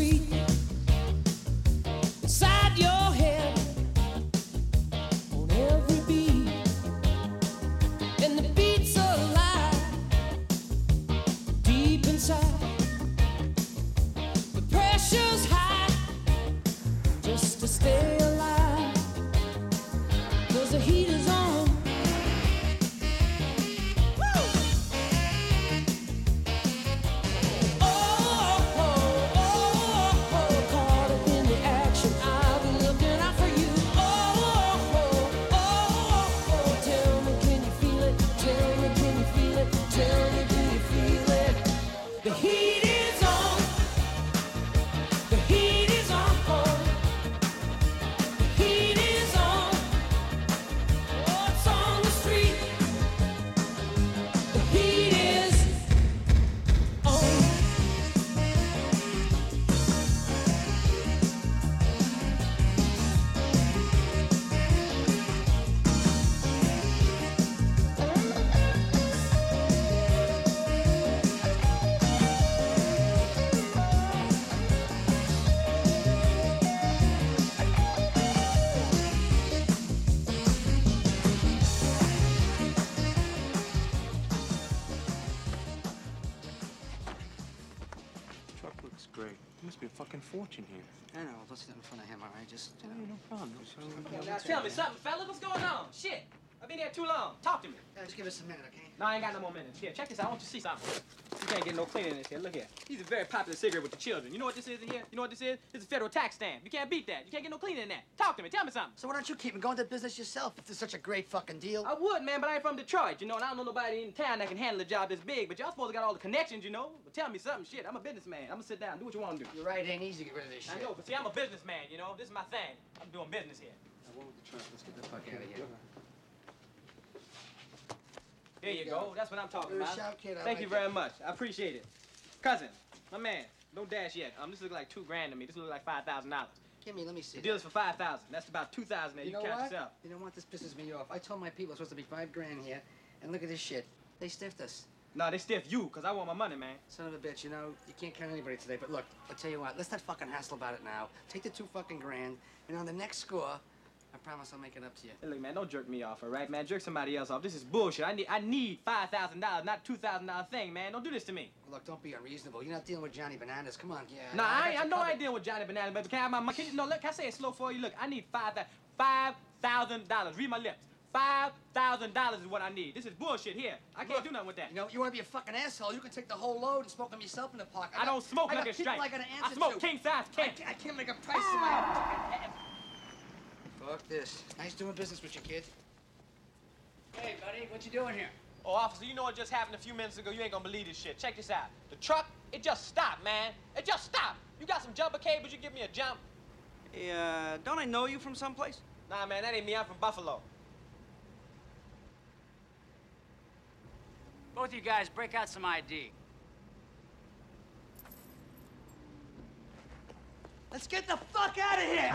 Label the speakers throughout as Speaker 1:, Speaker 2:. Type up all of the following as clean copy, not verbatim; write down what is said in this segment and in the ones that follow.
Speaker 1: street. Inside your head, on every beat, and the beat's alive deep inside. The pressure's high just to stay alive, 'cause the heat is on.
Speaker 2: Fortune here.
Speaker 3: I know. Let's sit in front of him, all right? Just,
Speaker 2: no problem.
Speaker 4: Now tell me something, fellas. What's going on? Shit. I've been here too long. Talk to me.
Speaker 3: Yeah, just give us a minute, okay?
Speaker 4: No, I ain't got no more minutes. Here, check this out. I want you to see something. You can't get no cleaning in this here. Look here. These are very popular cigarette with the children. You know what this is in here? You know what this is? This is a federal tax stamp. You can't beat that. You can't get no cleaning in that. Talk to me. Tell me something.
Speaker 3: So why don't you keep going into business yourself if it's such a great fucking deal?
Speaker 4: I would, man, but I ain't from Detroit, you know, and I don't know nobody in town that can handle a job this big. But y'all supposed to got all the connections, you know. But tell me something, shit. I'm a businessman. I'm gonna sit down and do what you want to do.
Speaker 3: You're right. It ain't easy to get rid of this shit.
Speaker 4: I know, but see, I'm a businessman, you know. This is my thing. I'm doing business here.
Speaker 3: Now, what with the truck? Let's get the fuck out of here.
Speaker 4: There you go. That's what I'm talking about.
Speaker 3: Shout, kid.
Speaker 4: Thank you very much. I appreciate it. Cousin, my man, don't dash yet. This look like $2,000 to me. This look like $5,000.
Speaker 3: Give me, let me see.
Speaker 4: The deal is for $5,000. That's about $2,000 there. You
Speaker 3: know
Speaker 4: count
Speaker 3: what?
Speaker 4: yourself.
Speaker 3: You know what? This pisses me off. I told my people it's supposed to be $5,000 here, and look at this shit. They stiffed us.
Speaker 4: No, they stiff you, because I want my money, man.
Speaker 3: Son of a bitch, you know, you can't count anybody today, but look, I'll tell you what, let's not fucking hassle about it now. Take the $2,000, and on the next score, I promise I'll make it up to you.
Speaker 4: Hey, look, man, don't jerk me off, all right, man? Jerk somebody else off. This is bullshit. I need $5,000, not $2,000 thing, man. Don't do this to me.
Speaker 3: Well, look, don't be unreasonable. You're not dealing with Johnny Bananas. Come on, yeah.
Speaker 4: No, I know I ain't dealing with Johnny Bananas, but can I have my money? No, look, can I say it slow for you? Look, I need $5,000. Read my lips. $5,000 is what I need. This is bullshit here. I can't do nothing with that.
Speaker 3: You know, you want to be a fucking asshole, you can take the whole load and smoke them yourself in the park.
Speaker 4: I don't smoke like a strike. I smoke king-size Kent.
Speaker 3: I can't make a price in my fucking head. Fuck this. Nice doing business with you, kid. Hey, buddy, what you doing here?
Speaker 4: Oh, officer, you know what just happened a few minutes ago? You ain't gonna believe this shit. Check this out. The truck, it just stopped, man. It just stopped. You got some jumper cables, you give me a jump.
Speaker 5: Hey, don't I know you from someplace?
Speaker 4: Nah, man, that ain't me. I'm from Buffalo.
Speaker 5: Both of you guys, break out some ID.
Speaker 3: Let's get the fuck out of here!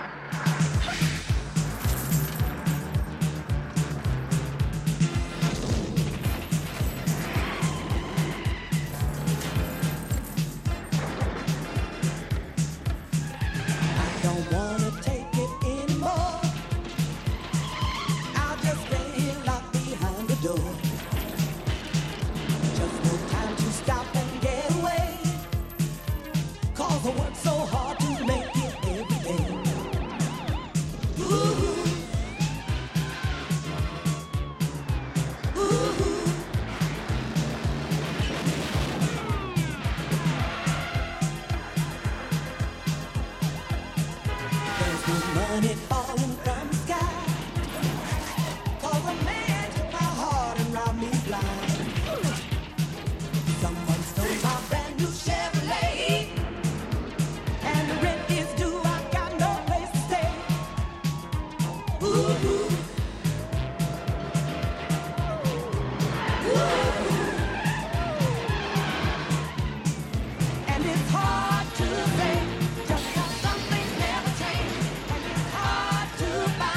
Speaker 1: money falling from the sky. 'Cause a man took my heart and robbed me blind. Someone stole my brand new Chevrolet, and the rent is due. I got no place to stay. Ooh, ooh. And it's hard to say just how some things never change, and it's hard to find.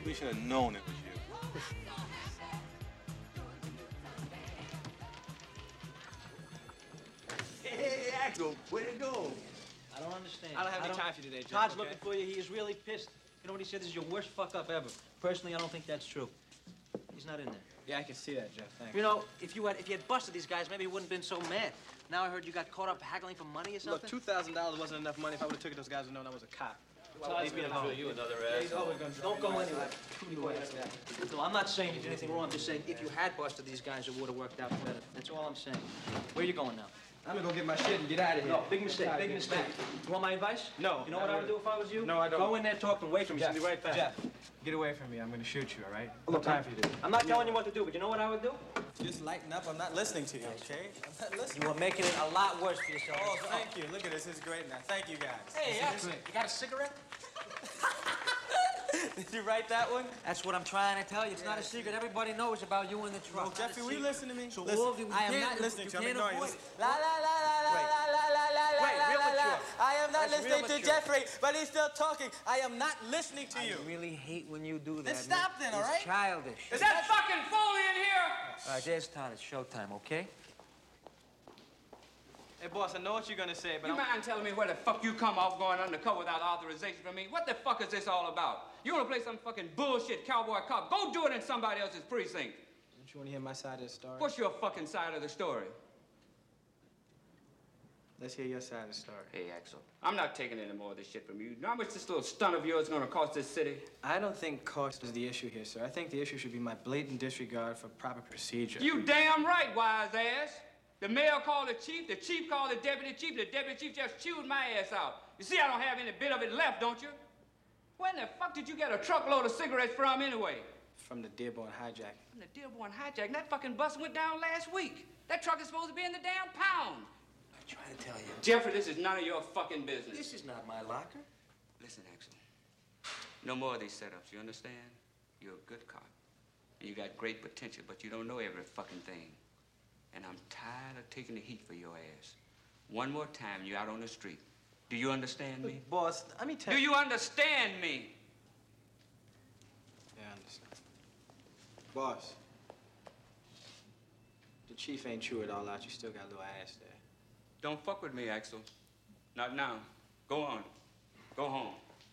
Speaker 2: We should have known it was you.
Speaker 6: Hey, Axel, where'd it go?
Speaker 7: I don't understand.
Speaker 4: I don't have any time for you today, Jeff.
Speaker 7: Todd's
Speaker 4: okay?
Speaker 7: looking for you. He is really pissed. You know what he said? This is your worst fuck-up ever. Personally, I don't think that's true. He's not in there.
Speaker 4: Yeah, I can see that, Jeff. Thanks.
Speaker 7: You know, if you had busted these guys, maybe he wouldn't have been so mad. Now I heard you got caught up haggling for money or something.
Speaker 4: Look, $2,000 wasn't enough money. If I would have took it, those guys would have known I was a cop.
Speaker 7: Leave me alone.
Speaker 6: You another
Speaker 7: He's always gonna don't go anywhere. No, I'm not saying you did anything wrong. I'm just saying if you had busted these guys, it would have worked out better. That's all I'm saying. Where are you going now?
Speaker 4: I'm gonna go get my shit and get out of here.
Speaker 7: No, big mistake, big mistake. You want my advice?
Speaker 4: No.
Speaker 7: You know what I would do if I was you?
Speaker 4: No, I don't.
Speaker 7: Go in there, talk, and wait for me.
Speaker 4: Jeff,
Speaker 7: She'll be right back.
Speaker 4: Jeff, get away from me. I'm gonna shoot you, all right? No time for you to.
Speaker 7: I'm not telling you what to do, but you know what I would do?
Speaker 8: Just lighten up. I'm not listening to you, okay? I'm not listening.
Speaker 7: You are making it a lot worse for yourself.
Speaker 8: Oh, thank you. Look at this. This is great now. Thank you, guys.
Speaker 7: Hey, you got a cigarette?
Speaker 8: Did you write that one?
Speaker 7: That's what I'm trying to tell you. It's not a secret. Everybody knows about you in the truck.
Speaker 8: No, Jeffrey, will you listen to me?
Speaker 7: So
Speaker 8: listen.
Speaker 7: all of you,
Speaker 8: I am
Speaker 7: can't-
Speaker 8: not listening to you. I'm
Speaker 7: can't
Speaker 8: ignoring you.
Speaker 7: avoid
Speaker 8: Listen. La la la la la la la la
Speaker 7: Right, real
Speaker 8: la la.
Speaker 7: mature.
Speaker 8: I am not
Speaker 7: That's
Speaker 8: listening
Speaker 7: real
Speaker 8: to
Speaker 7: mature.
Speaker 8: Jeffrey, but he's still talking. I am not listening to you.
Speaker 7: I really hate when you do that.
Speaker 8: Then stop then, all right?
Speaker 7: It's childish.
Speaker 5: Is that fucking Foley in here?
Speaker 7: All right, there's Todd. It's showtime, okay?
Speaker 4: Hey, boss, I know what you're gonna say, but
Speaker 5: You mind telling me where the fuck you come off going undercover without authorization from me? What the fuck is this all about? You wanna play some fucking bullshit cowboy cop? Go do it in somebody else's precinct.
Speaker 4: Don't you wanna hear my side of the story?
Speaker 5: What's your fucking side of the story?
Speaker 4: Let's hear your side of the story.
Speaker 5: Hey, Axel, I'm not taking any more of this shit from you. You know how much this little stunt of yours is gonna cost this city?
Speaker 4: I don't think cost is the issue here, sir. I think the issue should be my blatant disregard for proper procedure.
Speaker 5: You damn right, wise ass. The mayor called the chief called the deputy chief just chewed my ass out. You see, I don't have any bit of it left, don't you? Where in the fuck did you get a truckload of cigarettes from anyway?
Speaker 4: From the Dearborn hijack.
Speaker 5: From the Dearborn hijack. That fucking bus went down last week. That truck is supposed to be in the damn pound.
Speaker 7: I'm trying to tell you.
Speaker 5: Jeffrey, this is none of your fucking business.
Speaker 7: This is not my locker.
Speaker 5: Listen, Axel. No more of these setups, you understand? You're a good cop. And you got great potential, but you don't know every fucking thing. And I'm tired of taking the heat for your ass. One more time, you're out on the street. Do you understand me?
Speaker 4: Boss, let me tell
Speaker 5: Do you understand me?
Speaker 4: Yeah, I understand. Boss, the chief ain't chew it all out. You still got a little ass there.
Speaker 5: Don't fuck with me, Axel. Not now. Go on. Go home.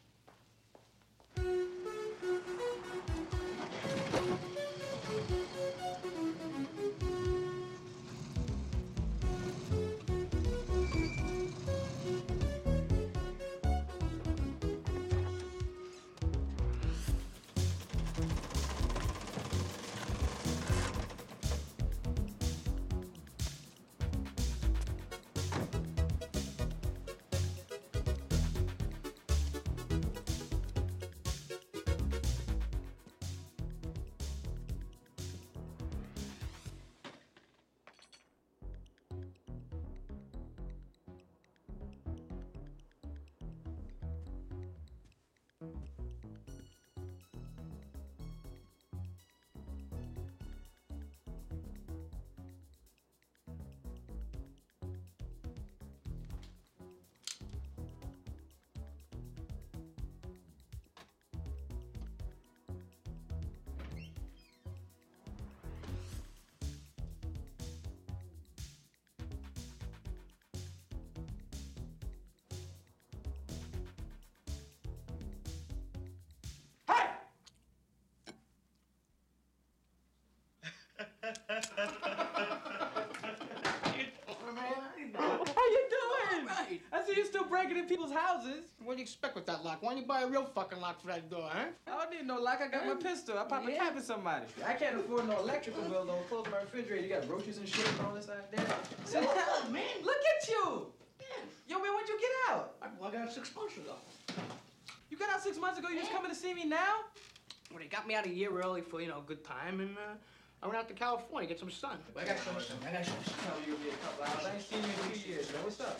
Speaker 4: How you doing?
Speaker 9: Right.
Speaker 4: I see you still breaking in people's houses.
Speaker 9: What do you expect with that lock? Why don't you buy a real fucking lock for that door, huh?
Speaker 4: I don't need no lock. I got my pistol. I pop a cap in somebody. I can't afford no electrical bill. Don't close my refrigerator. You got roaches and shit and all this out there.
Speaker 9: What the hell, man?
Speaker 4: Look at you. Yo, man, when'd you get out?
Speaker 9: I got out 6 months ago.
Speaker 4: You got out 6 months ago. You just coming to see me now?
Speaker 9: Well, they got me out a year early for, you know, a good time, and I went out to California, get some sun. I got some sun. I got some sun.
Speaker 4: Tell me you'll be a couple hours. I ain't seen you in 2 years, man. What's up?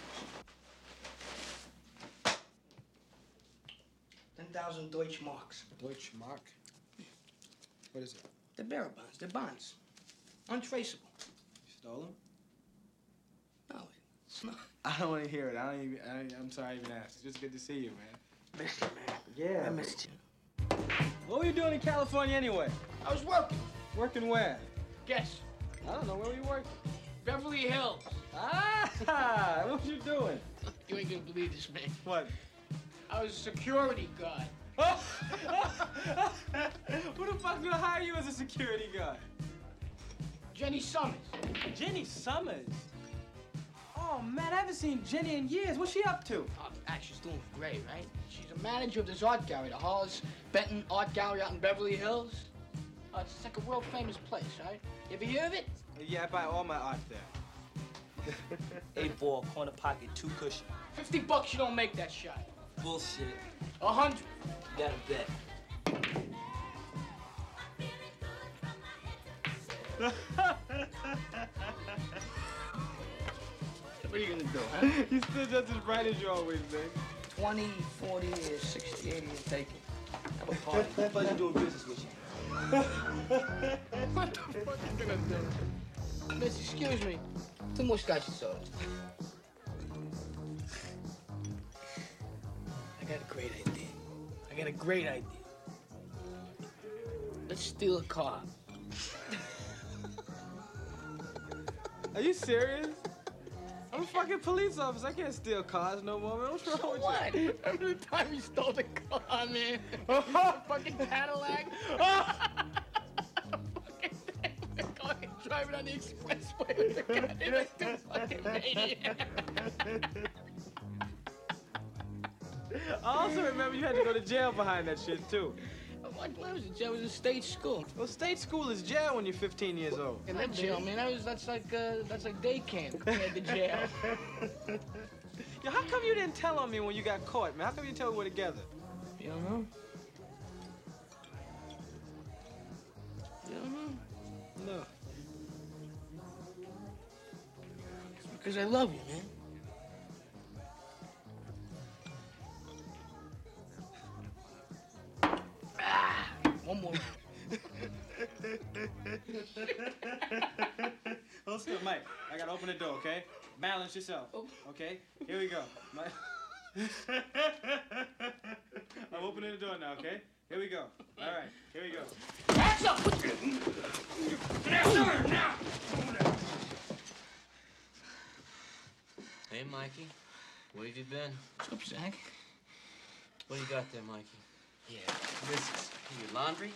Speaker 9: 10,000 Deutsche Marks.
Speaker 4: Deutsche Mark. What is it?
Speaker 9: They're bearer bonds. They're bonds. Untraceable.
Speaker 4: You stole them?
Speaker 9: No, it's not.
Speaker 4: I don't want to hear it. I'm sorry I even asked. It's just good to see you, man.
Speaker 9: Missed you, man.
Speaker 4: Yeah.
Speaker 9: I missed you.
Speaker 4: What were you doing in California anyway?
Speaker 9: I was working.
Speaker 4: Working where?
Speaker 9: Guess.
Speaker 4: I don't know. Where were you working?
Speaker 9: Beverly Hills.
Speaker 4: Ah! What were you doing?
Speaker 9: You ain't gonna believe this, man.
Speaker 4: What?
Speaker 9: I was a security guard.
Speaker 4: Who the fuck's gonna hire you as a security guard?
Speaker 9: Jenny Summers.
Speaker 4: Jenny Summers? Oh, man, I haven't seen Jenny in years. What's she up to?
Speaker 9: Oh, she's doing great, right? She's a manager of this art gallery, the Hollis Benton Art Gallery out in Beverly Hills. It's like a world famous place, right? You ever hear of it?
Speaker 4: Yeah, I buy all my art there.
Speaker 7: 8-ball, corner pocket, 2 cushion.
Speaker 9: $50 you don't make that shot.
Speaker 7: Bullshit.
Speaker 9: 100.
Speaker 7: You gotta bet.
Speaker 9: What are you gonna do, huh?
Speaker 4: You're still just as bright as you always been.
Speaker 9: 20, 40, 60, 80, and take it. Have a party.
Speaker 7: Pleasure doing business with you.
Speaker 9: What the fuck you gonna do? Miss, excuse me. 2 more scotch and soda. I got a great idea. Let's steal a car.
Speaker 4: Are you serious? I'm a fucking police officer. I can't steal cars no more, man. What's wrong with
Speaker 9: What?
Speaker 4: you?
Speaker 9: Every time you stole the car, man. Fucking Cadillac. Fucking driving on the expressway with the guy like the fucking maniac.
Speaker 4: I also remember you had to go to jail behind that shit, too.
Speaker 9: When I was in jail, I was in state school.
Speaker 4: Well, state school is jail when you're 15 years old.
Speaker 9: And that jail, man, that's like day camp compared to jail.
Speaker 4: Yo, how come you didn't tell on me when you got caught, man? How come you didn't tell we were together?
Speaker 9: You don't know? You don't know?
Speaker 4: No.
Speaker 9: It's because I love you, man. One more round.
Speaker 4: Hold still, Mike. I gotta open the door, okay? Balance yourself, okay? Here we go. I'm opening the door now, okay? Here we go. All right, here we go.
Speaker 9: Hands up! Now!
Speaker 7: Hey, Mikey. Where have you been?
Speaker 9: What's up, Zach?
Speaker 7: What do you got there, Mikey?
Speaker 9: Yeah.
Speaker 7: Whisks. Your laundry?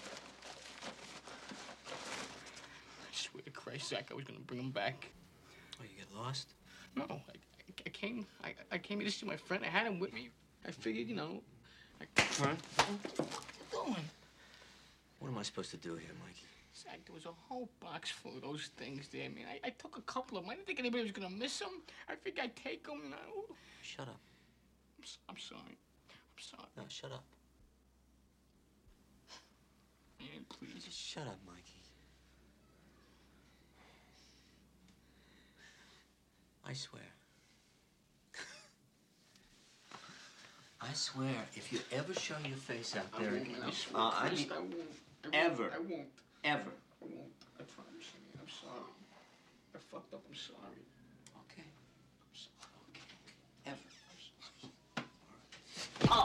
Speaker 9: I swear to Christ, Zach, I was gonna bring him back.
Speaker 7: Oh, you get lost?
Speaker 9: No, I came here to see my friend. I had him with me. I figured,
Speaker 7: Friend?
Speaker 9: What are you doing?
Speaker 7: What am I supposed to do here, Mikey?
Speaker 9: Zach, there was a whole box full of those things there, man. I took a couple of them. I didn't think anybody was gonna miss them. I figured I'd take them,
Speaker 7: Shut up.
Speaker 9: I'm sorry. I'm sorry.
Speaker 7: No, shut up.
Speaker 9: Man, please.
Speaker 7: Just shut up, Mikey. I swear. I swear, if you ever show your face out there again,
Speaker 9: I swear, Christ, I won't.
Speaker 7: Ever.
Speaker 9: I won't.
Speaker 7: Ever.
Speaker 9: I won't. I promise you, man. I'm sorry. I fucked up. I'm sorry.
Speaker 7: Okay.
Speaker 9: I'm sorry.
Speaker 7: Okay. Ever.
Speaker 9: Oh!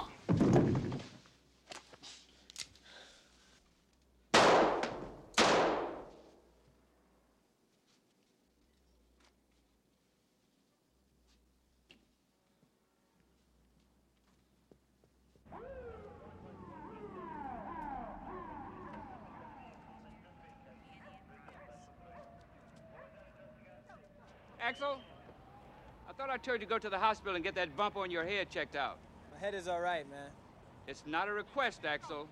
Speaker 5: Axel, I thought I told you to go to the hospital and get that bump on your head checked out.
Speaker 4: My head is all right, man.
Speaker 5: It's not a request, Axel.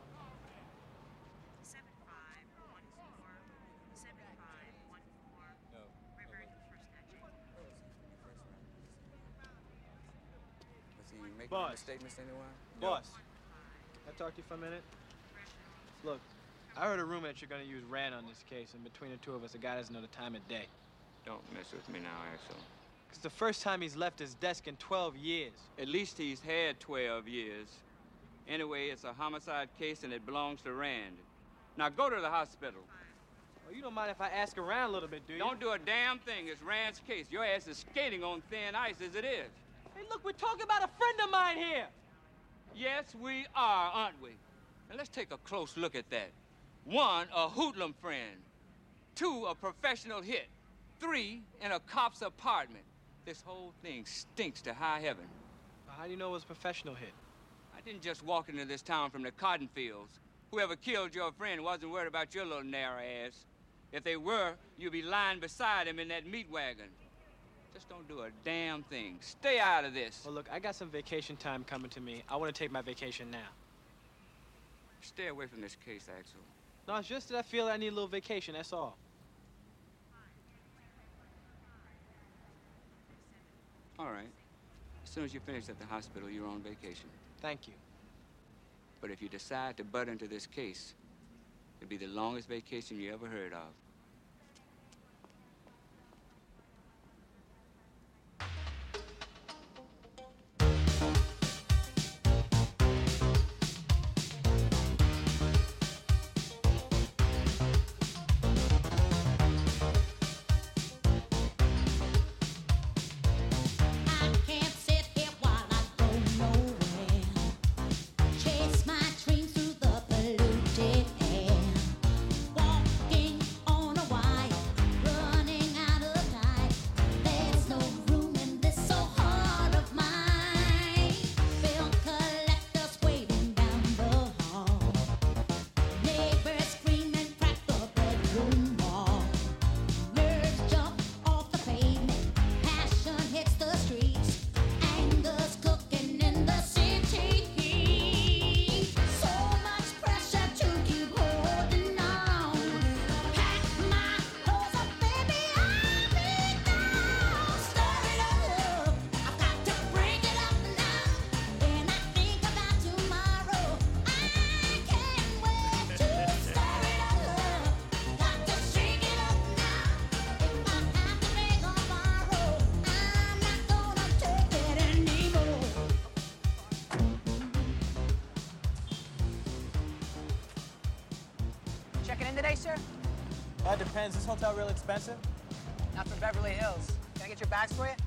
Speaker 10: 7514
Speaker 4: No.
Speaker 10: River First Action.
Speaker 11: Was he making
Speaker 4: Boss.
Speaker 11: any statements anywhere?
Speaker 4: Boss, can I talk to you for a minute? Look, I heard a rumor that you're gonna use Rand on this case, and between the two of us, the guy doesn't know the time of day.
Speaker 5: Don't mess with me now, Axel.
Speaker 4: It's the first time he's left his desk in 12 years.
Speaker 5: At least he's had 12 years. Anyway, it's a homicide case and it belongs to Rand. Now go to the hospital.
Speaker 4: Well, you don't mind if I ask around a little bit, do you?
Speaker 5: Don't do a damn thing. It's Rand's case. Your ass is skating on thin ice as it is.
Speaker 4: Hey, look, we're talking about a friend of mine here.
Speaker 5: Yes, we are, aren't we? Now let's take a close look at that. 1, a hoodlum friend. 2, a professional hit. 3, in a cop's apartment. This whole thing stinks to high heaven.
Speaker 4: How do you know it was a professional hit?
Speaker 5: I didn't just walk into this town from the cotton fields. Whoever killed your friend wasn't worried about your little narrow ass. If they were, you'd be lying beside him in that meat wagon. Just don't do a damn thing. Stay out of this.
Speaker 4: Well, look, I got some vacation time coming to me. I want to take my vacation now.
Speaker 5: Stay away from this case, Axel.
Speaker 4: No, it's just that I feel I need a little vacation, that's all.
Speaker 5: All right. As soon as you finish at the hospital, you're on vacation.
Speaker 4: Thank you.
Speaker 5: But if you decide to butt into this case, it'll be the longest vacation you ever heard of.
Speaker 10: Today, sir?
Speaker 8: That depends. Is this hotel real expensive?
Speaker 10: Not from Beverly Hills. Can I get your bags for you?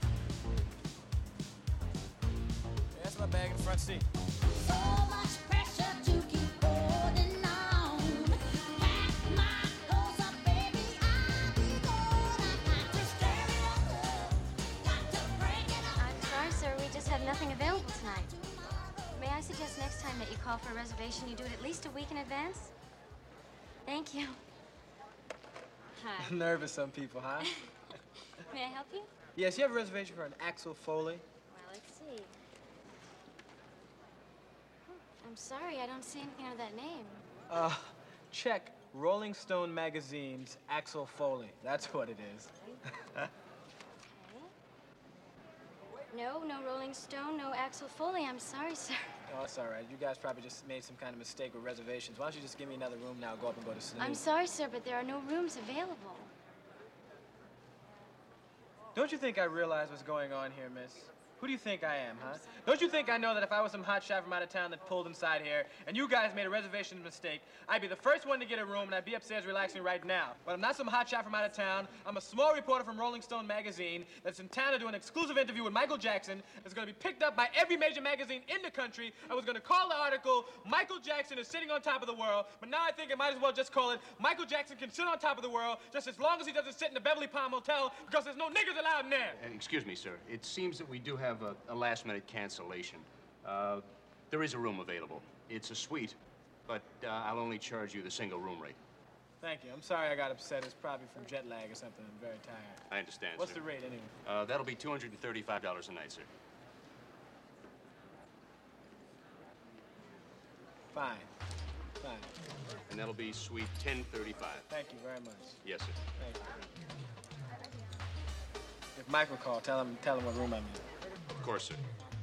Speaker 8: Yeah, that's my bag in the front seat.
Speaker 1: So much pressure to keep holding on. Pack my clothes up, baby, I'll be gone. I got to stir it up, got to break it up.
Speaker 12: I'm sorry, sir. We just have nothing available tonight. May I suggest next time that you call for a reservation, you do it at least a week in advance? Thank you. Hi.
Speaker 4: Nervous, some people, huh?
Speaker 12: May I help you?
Speaker 4: Yes, you have a reservation for an Axel Foley?
Speaker 12: Well, let's see. I'm sorry, I don't see anything under that name.
Speaker 4: Check Rolling Stone Magazine's Axel Foley. That's what it is.
Speaker 12: No Rolling Stone, no Axel Foley. I'm sorry, sir.
Speaker 4: Oh, it's all right. You guys probably just made some kind of mistake with reservations. Why don't you just give me another room now, go up and go to sleep?
Speaker 12: I'm sorry, sir, but there are no rooms available.
Speaker 4: Don't you think I realize what's going on here, miss? Who do you think I am, huh? Don't you think I know that if I was some hot shot from out of town that pulled inside here, and you guys made a reservation mistake, I'd be the first one to get a room, and I'd be upstairs relaxing right now. But I'm not some hot shot from out of town. I'm a small reporter from Rolling Stone magazine that's in town to do an exclusive interview with Michael Jackson that's going to be picked up by every major magazine in the country. I was going to call the article, Michael Jackson is sitting on top of the world, but now I think I might as well just call it, Michael Jackson can sit on top of the world just as long as he doesn't sit in the Beverly Palm Hotel, because there's no niggers allowed in there.
Speaker 13: Excuse me, sir. It seems that we do have a last-minute cancellation. There is a room available. It's a suite, but I'll only charge you the single room rate.
Speaker 4: Thank you. I'm sorry I got upset. It's probably from jet lag or something. I'm very tired.
Speaker 13: I understand,
Speaker 4: What's
Speaker 13: sir.
Speaker 4: the rate, anyway?
Speaker 13: That'll be $235 a night, sir.
Speaker 4: Fine.
Speaker 13: And that'll be suite 1035.
Speaker 4: Thank you very much.
Speaker 13: Yes, sir.
Speaker 4: Thank you. If Michael called, tell him what room I'm in.
Speaker 13: Of course, sir.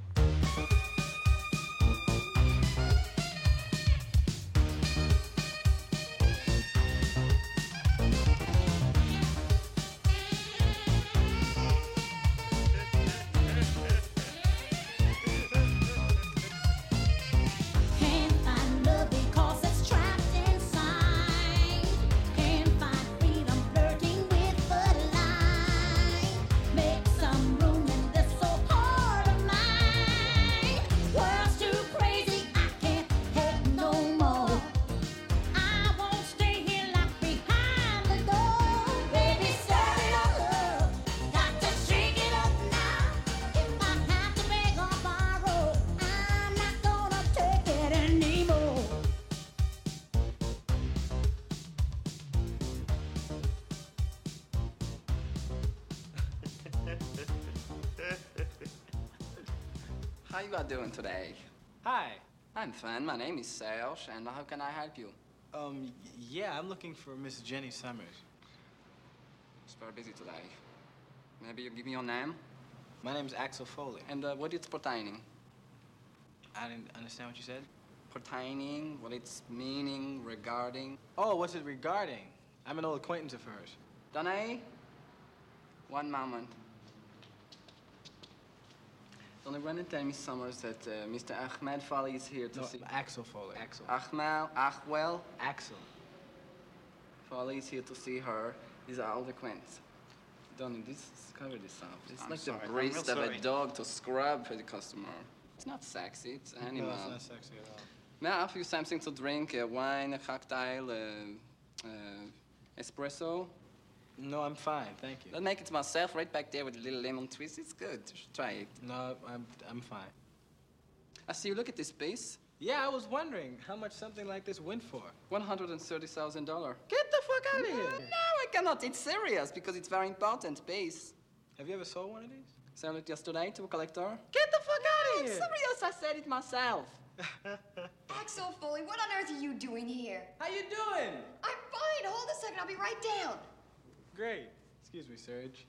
Speaker 1: Can't find love because it's trapped inside. Can't find freedom flirting with the line. Make some room in this so hard of mine.
Speaker 14: How you are doing today?
Speaker 4: Hi.
Speaker 14: I'm fine. My name is Serge, and how can I help you?
Speaker 4: Yeah, I'm looking for Miss Jenny Summers.
Speaker 14: She's very busy today. Maybe you give me your name?
Speaker 4: My name's Axel Foley.
Speaker 14: And what it's pertaining?
Speaker 4: I didn't understand what you said.
Speaker 14: Pertaining, what it's meaning, regarding.
Speaker 4: Oh, what's it regarding? I'm an old acquaintance of hers.
Speaker 14: Danae? One moment. Don't run and tell me, Summers, that Mr. Ahmed Foley is here to see...
Speaker 4: Axel Foley. Axel.
Speaker 14: Ahwell?
Speaker 4: Axel.
Speaker 14: Foley is here to see her. These are old acquaintances. Donnie, cover this up. It's
Speaker 4: I'm
Speaker 14: like
Speaker 4: sorry.
Speaker 14: the
Speaker 4: I'm
Speaker 14: grease
Speaker 4: real
Speaker 14: of
Speaker 4: sorry.
Speaker 14: a dog to scrub for the customer. It's not sexy, it's animal.
Speaker 4: No, it's not sexy at all.
Speaker 14: May I offer you something to drink? A wine, a cocktail, espresso?
Speaker 4: No, I'm fine, thank you.
Speaker 14: I'll make it myself right back there with a little lemon twist. It's good. You should try it.
Speaker 4: No, I'm fine.
Speaker 14: I see you look at this piece.
Speaker 4: Yeah, I was wondering how much something like this went for.
Speaker 14: $130,000.
Speaker 4: Get the fuck out of here!
Speaker 14: No, I cannot. It's serious because it's very important piece.
Speaker 4: Have you ever sold one of these?
Speaker 14: Sold it yesterday to a collector.
Speaker 4: Get the fuck out of
Speaker 14: It's
Speaker 4: here!
Speaker 14: serious. I said it myself.
Speaker 15: Axel Foley, what on earth are you doing here?
Speaker 4: How you doing?
Speaker 15: I'm fine. Hold a second. I'll be right down.
Speaker 4: Great. Excuse me, Serge.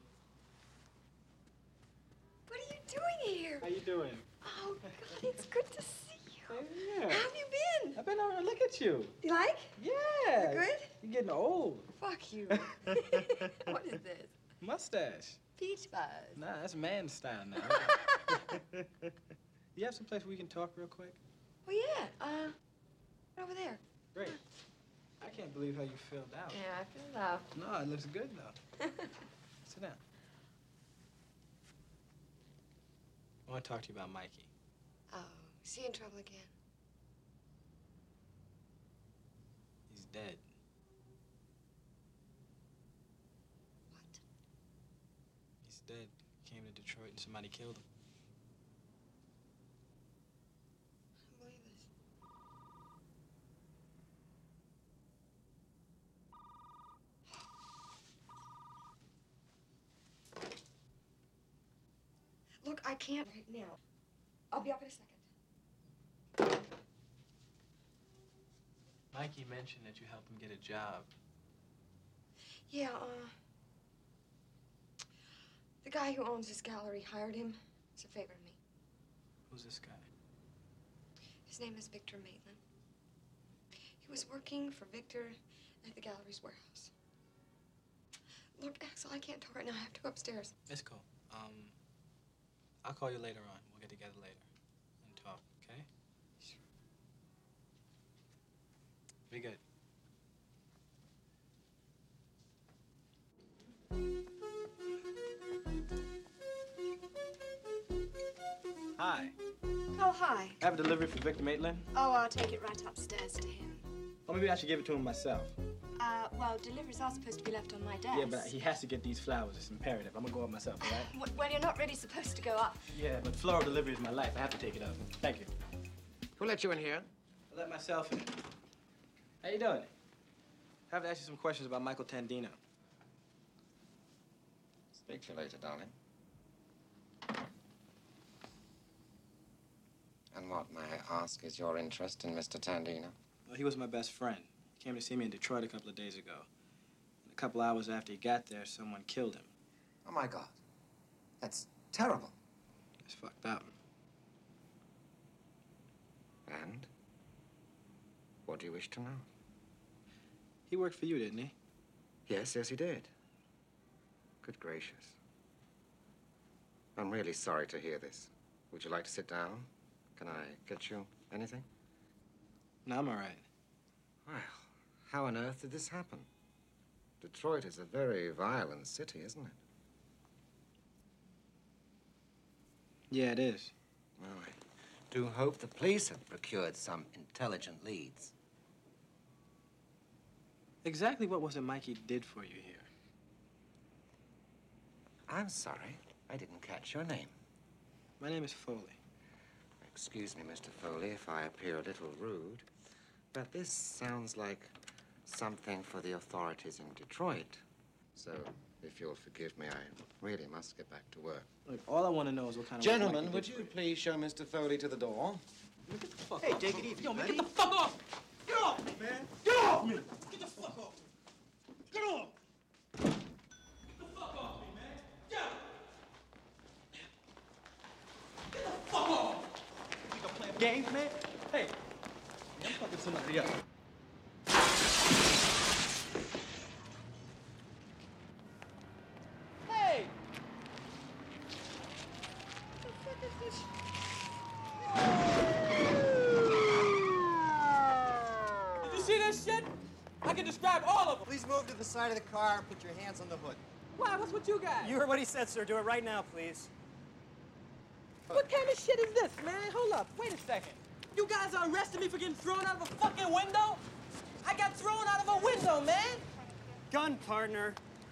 Speaker 15: What are you doing here?
Speaker 4: How you doing?
Speaker 15: Oh, God, it's good to see you.
Speaker 4: Yeah.
Speaker 15: How have you been?
Speaker 4: I've been over. Look at you.
Speaker 15: You like?
Speaker 4: Yeah.
Speaker 15: You good?
Speaker 4: You're getting old.
Speaker 15: Fuck you. What is this?
Speaker 4: Mustache.
Speaker 15: Peach fuzz.
Speaker 4: Nah, that's man style now. You have some place where we can talk real quick?
Speaker 15: Well, yeah. Right over there.
Speaker 4: Great. I can't believe how you filled out.
Speaker 15: Yeah, I feel out.
Speaker 4: No, it looks good though. Sit down. I want to talk to you about Mikey.
Speaker 15: Oh, is he in trouble again?
Speaker 4: He's dead.
Speaker 15: What?
Speaker 4: He's dead. He came to Detroit and somebody killed him.
Speaker 15: I don't believe this. Look, I can't right now. I'll be up in a second.
Speaker 4: Mikey mentioned that you helped him get a job.
Speaker 15: Yeah, the guy who owns this gallery hired him as a favor to me.
Speaker 4: Who's this guy?
Speaker 15: His name is Victor Maitland. He was working for Victor at the gallery's warehouse. Look, Axel, I can't talk right now. I have to go upstairs.
Speaker 4: It's cool. I'll call you later on. We'll get together later and talk, okay?
Speaker 15: Sure.
Speaker 4: Be good. Hi.
Speaker 15: Oh, hi.
Speaker 4: I have a delivery for Victor Maitland.
Speaker 15: Oh, I'll take it right upstairs to him.
Speaker 4: Or maybe I should give it to him myself.
Speaker 15: Well, deliveries are supposed to be left on my desk.
Speaker 4: Yeah, but he has to get these flowers. It's imperative. I'm gonna go up myself, all right?
Speaker 15: Well, you're not really supposed to go up.
Speaker 4: Yeah, but floral delivery is my life. I have to take it up. Thank you.
Speaker 10: Who let you in here?
Speaker 4: I let myself in. How you doing? I have to ask you some questions about Michael Tandino.
Speaker 16: Speak to you later, darling. And what, may I ask, is your interest in Mr. Tandino?
Speaker 4: Well, he was my best friend. He came to see me in Detroit a couple of days ago. And a couple hours after he got there, someone killed him.
Speaker 16: Oh, my God. That's terrible.
Speaker 4: It's fucked up.
Speaker 16: And? What do you wish to know?
Speaker 4: He worked for you, didn't he?
Speaker 16: Yes, he did. Good gracious. I'm really sorry to hear this. Would you like to sit down? Can I get you anything?
Speaker 4: No, I'm all right.
Speaker 16: Well, how on earth did this happen? Detroit is a very violent city, isn't it?
Speaker 4: Yeah, it is.
Speaker 16: Well, I do hope the police have procured some intelligent leads.
Speaker 4: Exactly what was it Mikey did for you here?
Speaker 16: I'm sorry. I didn't catch your name.
Speaker 4: My name is Foley.
Speaker 16: Excuse me, Mr. Foley, if I appear a little rude, but this sounds like something for the authorities in Detroit. So, If you'll forgive me, I really must get back to work.
Speaker 4: Look, all I want to know is what kind of...
Speaker 16: Gentlemen, would you please show Mr. Foley to the door?
Speaker 4: Get the fuck
Speaker 7: Hey,
Speaker 4: off.
Speaker 7: take it easy,
Speaker 4: Yo, man,
Speaker 7: buddy.
Speaker 4: get the fuck off! Get off me, man! Get off me! Get the fuck off! Get off! Get the fuck off me, man! Get out! Get the fuck off! You gonna play games, man? Hey, I'm fucking somebody else. Hey! What the fuck is this? Did you see this shit? I can describe all of them.
Speaker 17: Please move to the side of the car and put your hands on the hood.
Speaker 4: Why? What's with you guys?
Speaker 18: You heard what he said, sir. Do it right now, please.
Speaker 4: What kind of shit is this, man? Hold up. Wait a second. You guys are arresting me for getting thrown out of a fucking window? I got thrown out of a window, man.
Speaker 18: Gun, partner.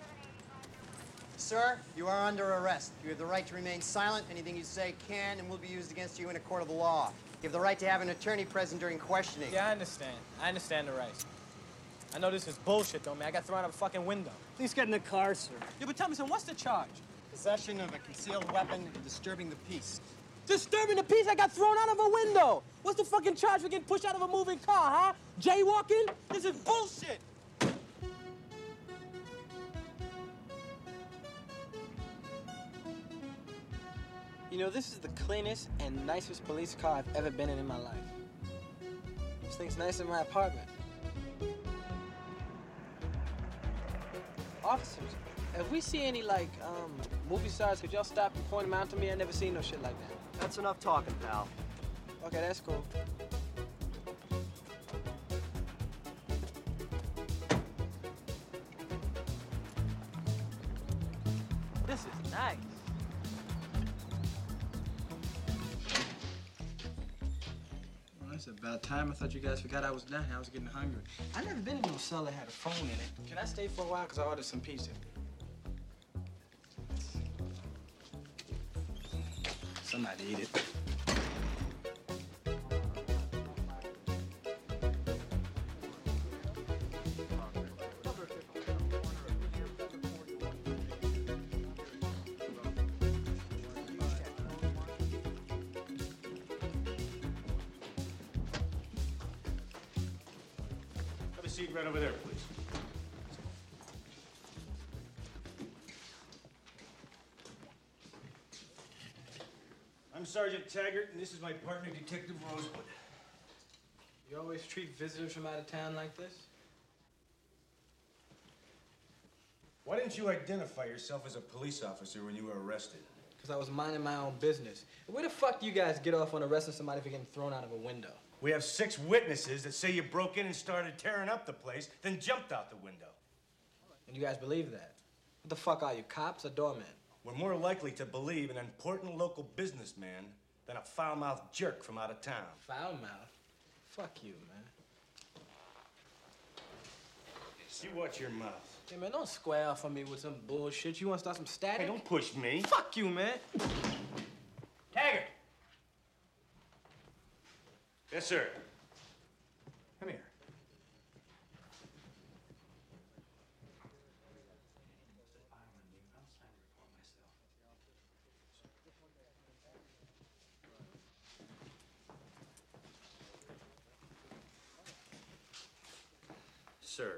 Speaker 17: Sir, you are under arrest. You have the right to remain silent. Anything you say can and will be used against you in a court of law. You have the right to have an attorney present during questioning.
Speaker 4: Yeah, I understand. I understand the rights. I know this is bullshit, though, man. I got thrown out of a fucking window.
Speaker 18: Please get in the car, sir.
Speaker 4: Yeah, but tell me, son, what's the charge?
Speaker 17: Possession of a concealed weapon and disturbing the peace.
Speaker 4: Disturbing the peace? I got thrown out of a window. What's the fucking charge for getting pushed out of a moving car, huh? Jaywalking? This is bullshit. You know, this is the cleanest and nicest police car I've ever been in my life. This thing's nicer than my apartment. Officers, if we see any, like, movie stars, could y'all stop and point them out to me? I never seen no shit like that.
Speaker 18: That's enough talking, pal.
Speaker 4: Okay, that's cool. This is nice. Well, it's about time. I thought you guys forgot I was down here. I was getting hungry. I never been in no cell that had a phone in it. Can I stay for a while? Because I ordered some pizza. Somebody eat it.
Speaker 13: Have a seat right over there, please. I'm Sergeant Taggart, and this is my partner, Detective Rosewood.
Speaker 4: You always treat visitors from out of town like this?
Speaker 13: Why didn't you identify yourself as a police officer when you were arrested?
Speaker 4: Because I was minding my own business. Where the fuck do you guys get off on arresting somebody for getting thrown out of a window?
Speaker 13: We have 6 witnesses that say you broke in and started tearing up the place, then jumped out the window.
Speaker 4: And you guys believe that? What the fuck are you, cops or doormen?
Speaker 13: We're more likely to believe an important local businessman than a foul-mouthed jerk from out of town.
Speaker 4: Foul mouth? Fuck you, man.
Speaker 13: You watch your mouth.
Speaker 4: Hey, man, don't square off on me with some bullshit. You want to start some static?
Speaker 13: Hey, don't push me.
Speaker 4: Fuck you, man.
Speaker 13: Taggart! Yes, sir. Come here. Sir,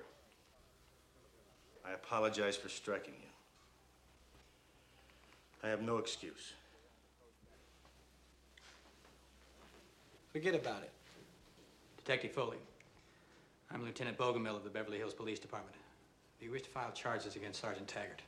Speaker 13: I apologize for striking you. I have no excuse.
Speaker 4: Forget about it.
Speaker 19: Detective Foley, I'm Lieutenant Bogomil of the Beverly Hills Police Department. Do you wish to file charges against Sergeant Taggart?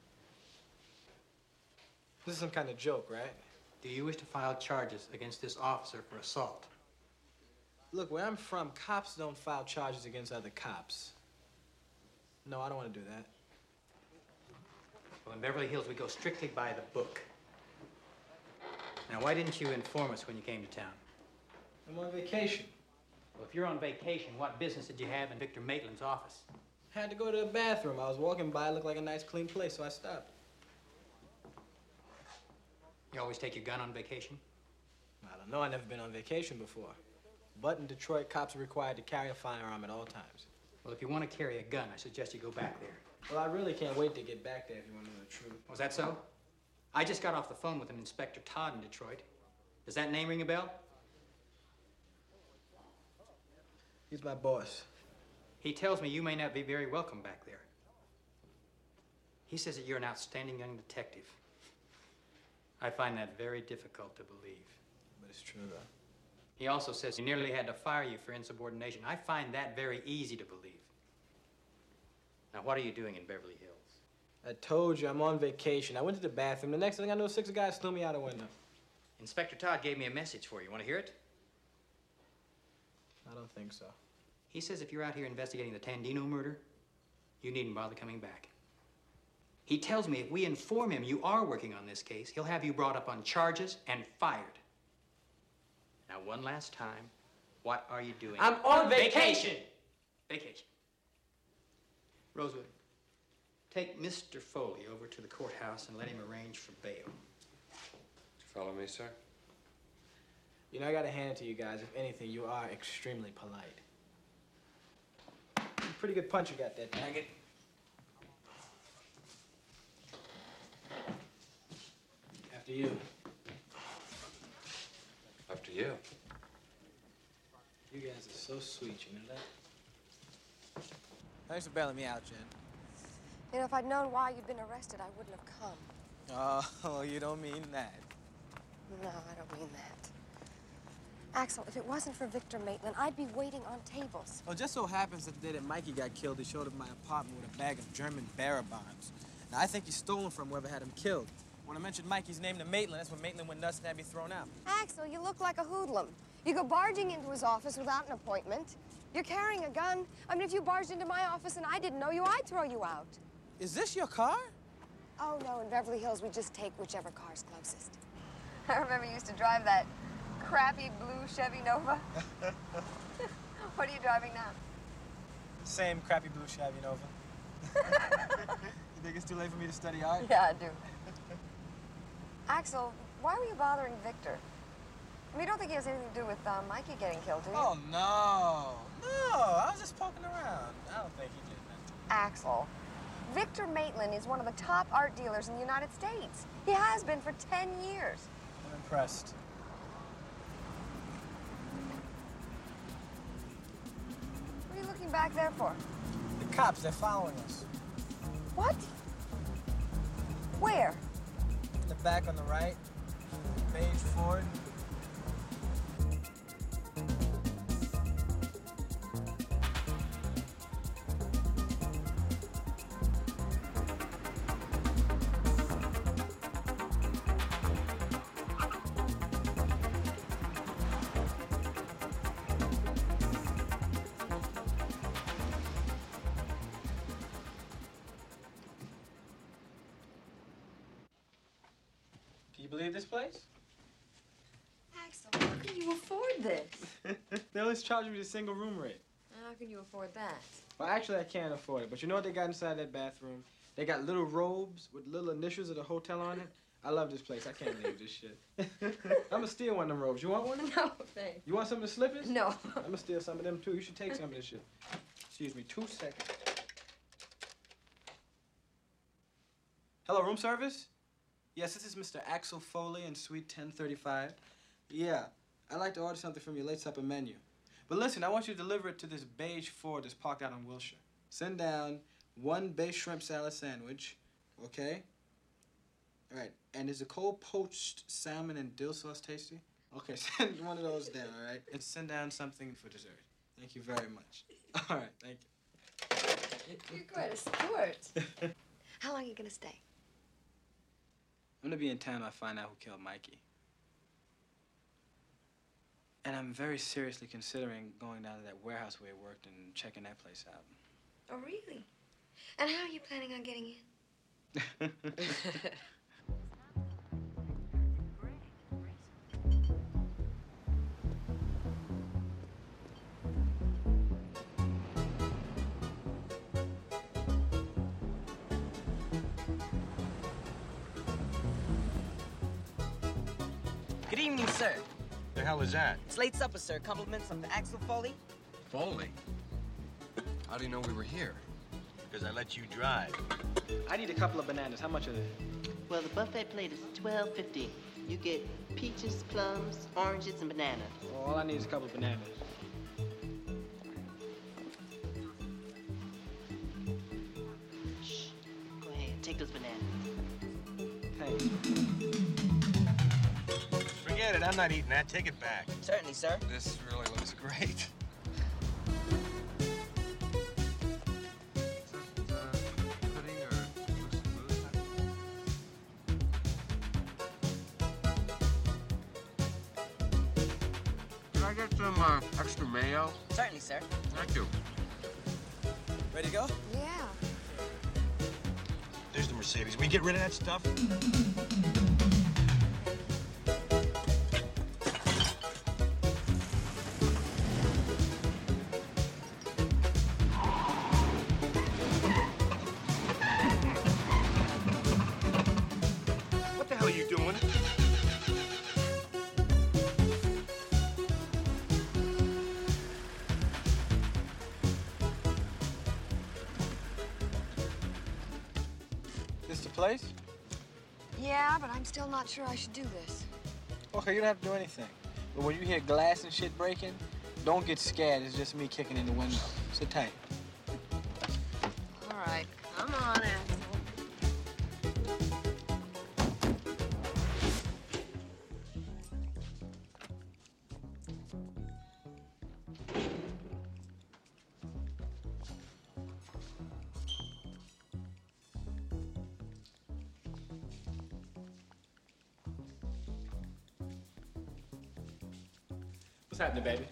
Speaker 4: This is some kind of joke, right?
Speaker 19: Do you wish to file charges against this officer for assault?
Speaker 4: Look, where I'm from, cops don't file charges against other cops. No, I don't want to do that.
Speaker 19: Well, in Beverly Hills, we go strictly by the book. Now, why didn't you inform us when you came to town?
Speaker 4: I'm on vacation.
Speaker 19: Well, if you're on vacation, what business did you have in Victor Maitland's office?
Speaker 4: Had to go to the bathroom. I was walking by, it looked like a nice, clean place, so I stopped.
Speaker 19: You always take your gun on vacation?
Speaker 4: I don't know. I've never been on vacation before. But in Detroit, cops are required to carry a firearm at all times.
Speaker 19: Well, if you want to carry a gun, I suggest you go back there.
Speaker 4: Well, I really can't wait to get back there if you want to know the truth.
Speaker 19: Was that so? I just got off the phone with an Inspector Todd in Detroit. Does that name ring a bell?
Speaker 4: He's my boss.
Speaker 19: He tells me you may not be very welcome back there. He says that you're an outstanding young detective. I find that very difficult to believe.
Speaker 4: But it's true, though.
Speaker 19: He also says he nearly had to fire you for insubordination. I find that very easy to believe. Now, what are you doing in Beverly Hills?
Speaker 4: I told you, I'm on vacation. I went to the bathroom. The next thing I know, 6 guys threw me out a window.
Speaker 19: Inspector Todd gave me a message for you. Want to hear it?
Speaker 4: I don't think so.
Speaker 19: He says if you're out here investigating the Tandino murder, you needn't bother coming back. He tells me if we inform him you are working on this case, he'll have you brought up on charges and fired. Now, one last time, what are you doing?
Speaker 4: I'm on vacation!
Speaker 19: Vacation. Rosewood, take Mr. Foley over to the courthouse and let him arrange for bail.
Speaker 11: Follow me, sir.
Speaker 4: You know, I gotta hand it to you guys. If anything, you are extremely polite. Pretty good punch you got there, Taggart. After you.
Speaker 11: After you.
Speaker 4: You guys are so sweet, you know that?
Speaker 8: Thanks for bailing me out, Jen.
Speaker 15: You know, if I'd known why you'd been arrested, I wouldn't have come.
Speaker 8: Oh, you don't mean that.
Speaker 15: No, I don't mean that. Axel, if it wasn't for Victor Maitland, I'd be waiting on tables.
Speaker 8: Well, just so happens that the day that Mikey got killed, he showed up at my apartment with a bag of German bearer bombs. Now, I think he stole them from whoever had him killed. When I mentioned Mikey's name to Maitland, that's when Maitland went nuts and had me thrown out.
Speaker 15: Axel, you look like a hoodlum. You go barging into his office without an appointment. You're carrying a gun. I mean, if you barged into my office and I didn't know you, I'd throw you out.
Speaker 8: Is this your car?
Speaker 15: Oh, no, in Beverly Hills, we just take whichever car's closest. I remember you used to drive that crappy blue Chevy Nova. What are you driving now?
Speaker 8: Same crappy blue Chevy Nova. You think it's too late for me to study art?
Speaker 15: Yeah, I do. Axel, why were you bothering Victor? I mean, you don't think he has anything to do with Mikey getting killed, do you?
Speaker 8: Oh, no. No, I was just poking around. I don't think he did that.
Speaker 15: Axel, Victor Maitland is one of the top art dealers in the United States. He has been for 10 years.
Speaker 8: I'm impressed.
Speaker 15: What are you looking back there for?
Speaker 8: The cops, they're following us.
Speaker 15: What? Where?
Speaker 8: In the back on the right, beige Ford.
Speaker 4: Can you believe this place?
Speaker 15: Axel, how can you afford this?
Speaker 4: They always charge me the single room rate.
Speaker 15: How can you afford that?
Speaker 4: Well, actually, I can't afford it. But you know what they got inside that bathroom? They got little robes with little initials of the hotel on it. I love this place. I can't leave this shit. I'm gonna steal one of them robes. You want one?
Speaker 15: No, thanks.
Speaker 4: You want some of the slippers?
Speaker 15: No.
Speaker 4: I'm gonna steal some of them, too. You should take some of this shit. Excuse me, 2 seconds. Hello, room service? Yes, this is Mr. Axel Foley in Suite 1035. Yeah, I'd like to order something from your late supper menu. But listen, I want you to deliver it to this beige Ford that's parked out on Wilshire. Send down 1 beige shrimp salad sandwich, okay? All right, and is the cold poached salmon and dill sauce tasty? Okay, send one of those down, all right? And send down something for dessert. Thank you very much. All right, thank you.
Speaker 15: You're quite a sport. How long are you gonna stay?
Speaker 4: I'm gonna be in town when I find out who killed Mikey. And I'm very seriously considering going down to that warehouse where he worked and checking that place out.
Speaker 15: Oh, really? And how are you planning on getting in?
Speaker 20: Good evening, sir.
Speaker 13: The hell is that?
Speaker 20: It's late supper, sir. Compliments of Axel Foley.
Speaker 13: Foley?
Speaker 11: How do you know we were here?
Speaker 4: Because I let you drive. I need a couple of bananas. How much are they?
Speaker 21: Well, the buffet plate is $12.50. You get peaches, plums, oranges, and bananas.
Speaker 4: Well, all I need is a couple of bananas.
Speaker 21: Shh. Go ahead, take those bananas.
Speaker 4: Thank you. Forget it. I'm not eating that. Take it back.
Speaker 21: Certainly, sir.
Speaker 11: This really looks great.
Speaker 6: Can I get some extra mayo?
Speaker 21: Certainly, sir.
Speaker 6: Thank you.
Speaker 8: Ready to go?
Speaker 15: Yeah.
Speaker 4: There's the Mercedes. We get rid of that stuff?
Speaker 13: What the hell are you doing?
Speaker 4: This the place?
Speaker 15: Yeah, but I'm still not sure I should do this.
Speaker 4: Okay, you don't have to do anything. But when you hear glass and shit breaking, don't get scared. It's just me kicking in the window. Sit tight.
Speaker 15: All right. Come on, Axel.
Speaker 4: What's happening, baby?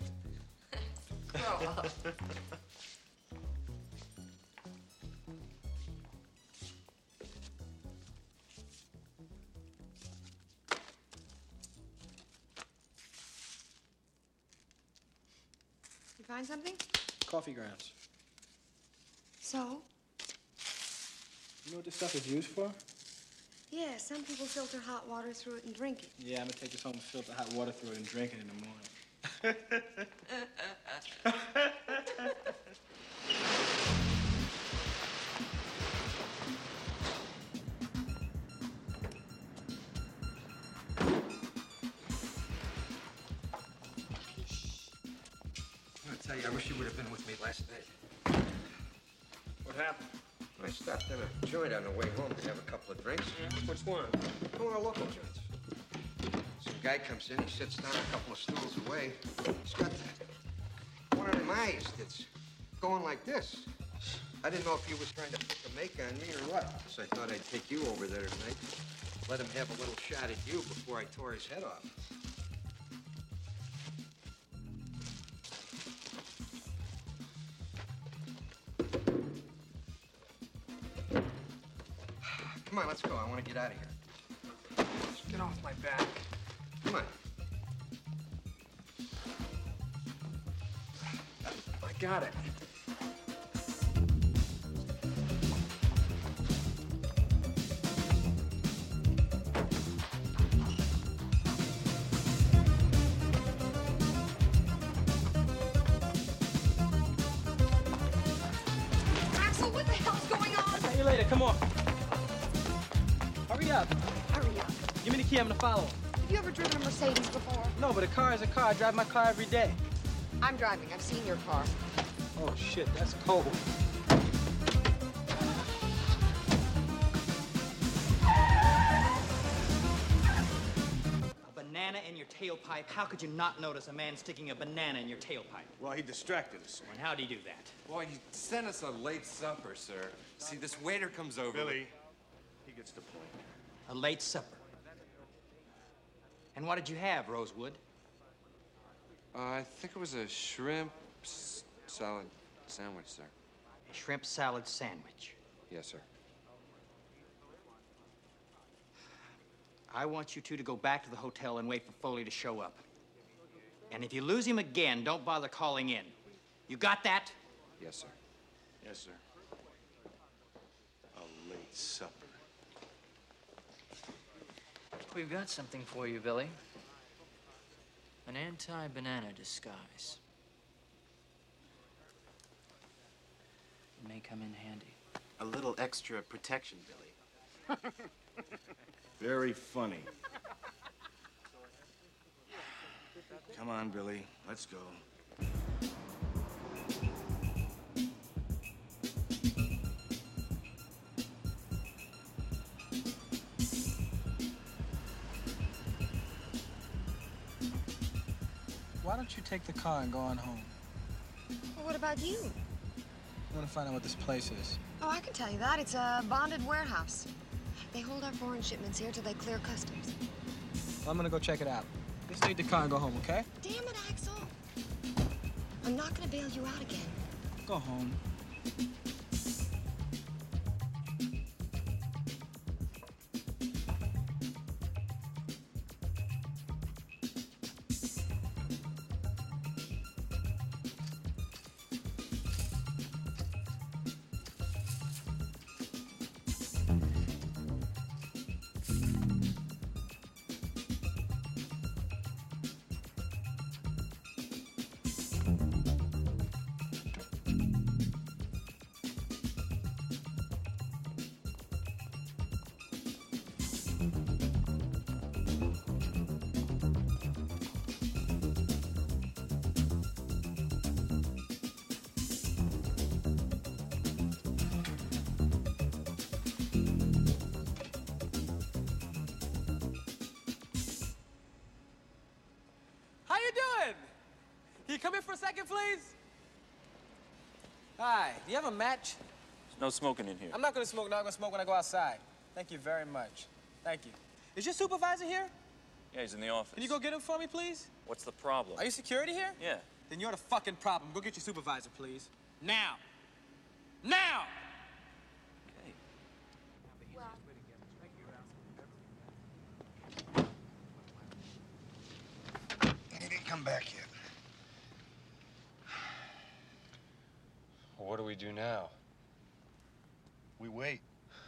Speaker 15: You find something?
Speaker 4: Coffee grounds.
Speaker 15: So?
Speaker 4: You know what this stuff is used for?
Speaker 15: Yeah, some people filter hot water through it and drink it.
Speaker 4: Yeah, I'm gonna take this home and filter hot water through it and drink it in the morning.
Speaker 16: I tell you, I wish you would have been with me last night.
Speaker 4: What happened?
Speaker 16: I stopped in a joint on the way home to have a couple of drinks.
Speaker 4: Which one?
Speaker 16: One of our local joints. Some guy comes in, he sits down a couple of stools away. He's got one of them eyes that's going like this. I didn't know if he was trying to put the make on me or what. So I thought I'd take you over there tonight. Let him have a little shot at you before I tore his head off. Come on, let's go. I want to get out of here.
Speaker 4: Just get off my back.
Speaker 16: Come on.
Speaker 4: I got it.
Speaker 15: Axel, what the hell's going on?
Speaker 4: I'll tell you later. Come on. Hurry up.
Speaker 15: Hurry up.
Speaker 4: Give me the key. I'm gonna follow him.
Speaker 15: Have you ever driven a Mercedes before?
Speaker 4: No, but a car is a car. I drive my car every day.
Speaker 15: I'm driving. I've seen your car.
Speaker 4: Oh, shit. That's cold.
Speaker 19: A banana in your tailpipe? How could you not notice a man sticking a banana in your tailpipe?
Speaker 11: Well, he distracted us.
Speaker 19: And how'd he do that?
Speaker 11: Well, he sent us a late supper, sir. See, this waiter comes over.
Speaker 13: Billy, he gets the point.
Speaker 19: A late supper. And what did you have, Rosewood?
Speaker 11: I think it was a shrimp salad sandwich, sir.
Speaker 19: A shrimp salad sandwich.
Speaker 11: Yes, sir.
Speaker 19: I want you two to go back to the hotel and wait for Foley to show up. And if you lose him again, don't bother calling in. You got that?
Speaker 11: Yes, sir.
Speaker 13: Yes, sir. A late supper.
Speaker 14: We've got something for you, Billy. An anti-banana disguise.
Speaker 7: may come in handy.
Speaker 8: A little extra protection, Billy.
Speaker 3: Very funny. Come on, Billy. Let's go.
Speaker 8: Why don't you take the car and go on home?
Speaker 15: Well, what about you?
Speaker 8: I want to find out what this place is.
Speaker 15: Oh, I can tell you that. It's a bonded warehouse. They hold our foreign shipments here till they clear customs.
Speaker 8: Well, I'm gonna go check it out. Just take the car and go home, okay?
Speaker 15: Damn it, Axel. I'm not gonna bail you out again.
Speaker 8: Go home. How you doing? Can you come in for a second, please? Hi, do you have a match?
Speaker 2: There's no smoking in here.
Speaker 8: I'm not gonna smoke now. I'm gonna smoke when I go outside. Thank you very much. Thank you. Is your supervisor here?
Speaker 2: Yeah, he's in the office.
Speaker 8: Can you go get him for me, please?
Speaker 2: What's the problem?
Speaker 8: Are you security here?
Speaker 2: Yeah.
Speaker 8: Then you're the fucking problem. Go get your supervisor, please. Now! Now!
Speaker 3: He didn't come back yet.
Speaker 11: What do we do now?
Speaker 3: We wait.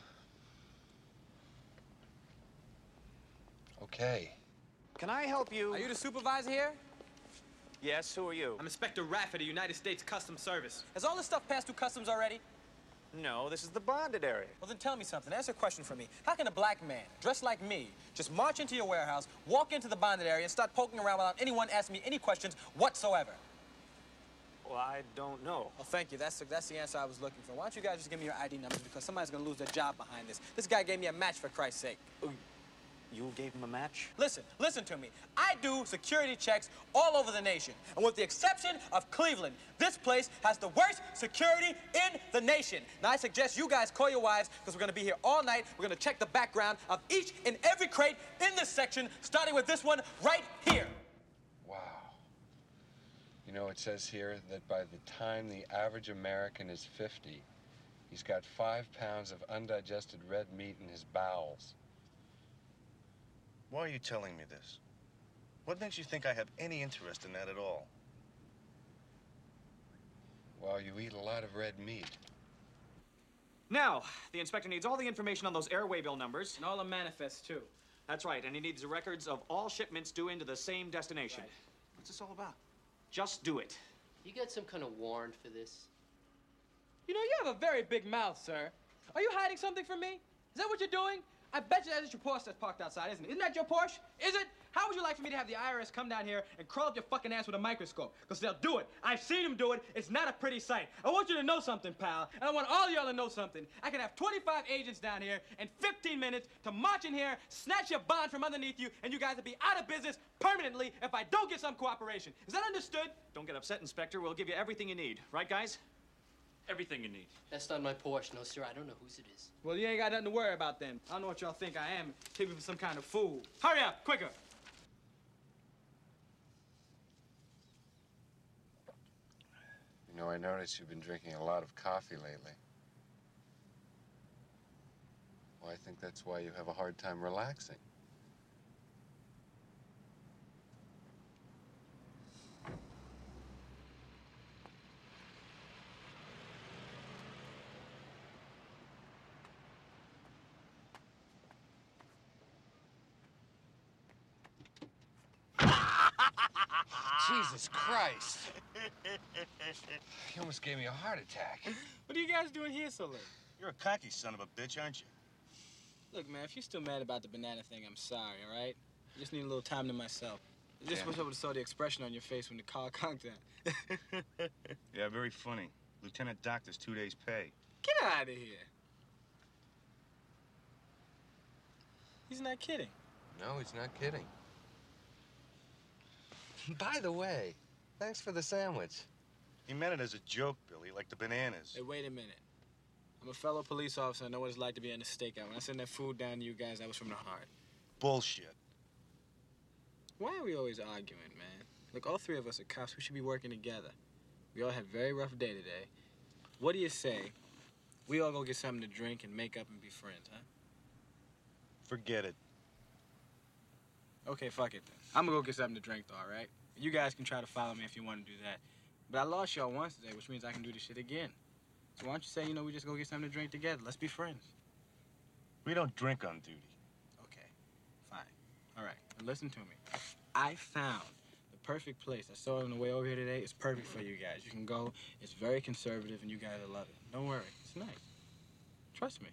Speaker 11: Okay.
Speaker 8: Can I help you? Are you the supervisor here?
Speaker 2: Yes, who are you?
Speaker 8: I'm Inspector Rafferty, United States Customs Service. Has all this stuff passed through customs already?
Speaker 2: No, this is the bonded area.
Speaker 8: Well, then tell me something. Answer a question for me. How can a black man, dressed like me, just march into your warehouse, walk into the bonded area, and start poking around without anyone asking me any questions whatsoever?
Speaker 2: Well, I don't know.
Speaker 8: Well, thank you. That's the answer I was looking for. Why don't you guys just give me your ID numbers, because somebody's going to lose their job behind this. This guy gave me a match, for Christ's sake.
Speaker 2: You gave him a match?
Speaker 8: Listen to me. I do security checks all over the nation. And with the exception of Cleveland, this place has the worst security in the nation. Now, I suggest you guys call your wives, because we're going to be here all night. We're going to check the background of each and every crate in this section, starting with this one right here.
Speaker 11: Wow. You know, it says here that by the time the average American is 50, he's got 5 pounds of undigested red meat in his bowels.
Speaker 3: Why are you telling me this? What makes you think I have any interest in that at all?
Speaker 11: Well, you eat a lot of red meat.
Speaker 7: Now, the inspector needs all the information on those airway bill numbers.
Speaker 8: And all the manifests, too.
Speaker 7: That's right, and he needs the records of all shipments due into the same destination.
Speaker 8: Right. What's this all about?
Speaker 7: Just do it.
Speaker 14: You got some kind of warrant for this?
Speaker 4: You know, you have a very big mouth, sir. Are you hiding something from me? Is that what you're doing? I bet you that is your Porsche that's parked outside, isn't it? Isn't that your Porsche? Is it? How would you like for me to have the IRS come down here and crawl up your fucking ass with a microscope? Because they'll do it. I've seen them do it. It's not a pretty sight. I want you to know something, pal. And I want all y'all to know something. I can have 25 agents down here in 15 minutes to march in here, snatch your bond from underneath you, and you guys will be out of business permanently if I don't get some cooperation. Is that understood?
Speaker 7: Don't get upset, Inspector. We'll give you everything you need. Right, guys? Everything you need.
Speaker 14: That's not my Porsche, no, sir. I don't know whose it is.
Speaker 4: Well, you ain't got nothing to worry about then. I don't know what y'all think I am. Take me for some kind of fool. Hurry up, quicker.
Speaker 11: You know, I noticed you've been drinking a lot of coffee lately. Well, I think that's why you have a hard time relaxing. Jesus Christ. You almost gave me a heart attack.
Speaker 4: What are you guys doing here so late?
Speaker 3: You're a cocky son of a bitch, aren't you?
Speaker 4: Look, man, if you're still mad about the banana thing, I'm sorry, all right? I just need a little time to myself. I just wish I would have saw the expression on your face when the car conked out.
Speaker 3: Yeah, very funny. Lieutenant Doctor's 2 days' pay.
Speaker 4: Get out of here. He's not kidding.
Speaker 11: No, he's not kidding. By the way, thanks for the sandwich.
Speaker 3: He meant it as a joke, Billy, like the bananas.
Speaker 4: Hey, wait a minute. I'm a fellow police officer. I know what it's like to be on a stakeout. When I sent that food down to you guys, that was from the heart.
Speaker 3: Bullshit.
Speaker 4: Why are we always arguing, man? Look, all three of us are cops. We should be working together. We all had a very rough day today. What do you say we all go get something to drink and make up and be friends, huh?
Speaker 3: Forget it.
Speaker 4: Okay, fuck it then. I'm gonna go get something to drink, though, all right? You guys can try to follow me if you want to do that. But I lost y'all once today, which means I can do this shit again. So why don't you say, we just go get something to drink together? Let's be friends.
Speaker 3: We don't drink on duty.
Speaker 4: Okay, fine. All right, now listen to me. I found the perfect place. I saw it on the way over here today. It's perfect for you guys. You can go. It's very conservative, and you guys will love it. Don't worry. It's nice. Trust me.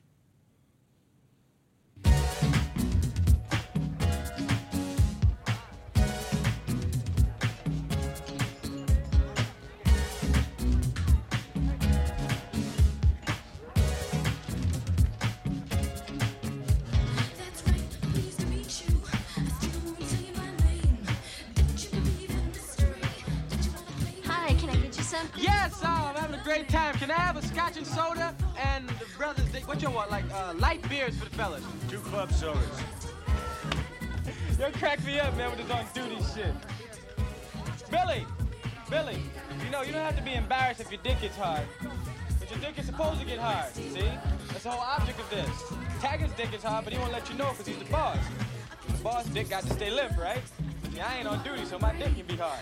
Speaker 4: Yes, I'm having a great time. Can I have a scotch and soda and the brothers? What you want? Like light beers for the fellas.
Speaker 3: 2 club sodas.
Speaker 4: You'll crack me up, man, with this on-duty shit. Billy, you don't have to be embarrassed if your dick gets hard. But your dick is supposed to get hard, see? That's the whole object of this. Taggart's dick is hard, but he won't let you know because he's the boss. The boss dick got to stay limp, right? See, I ain't on duty, so my dick can be hard.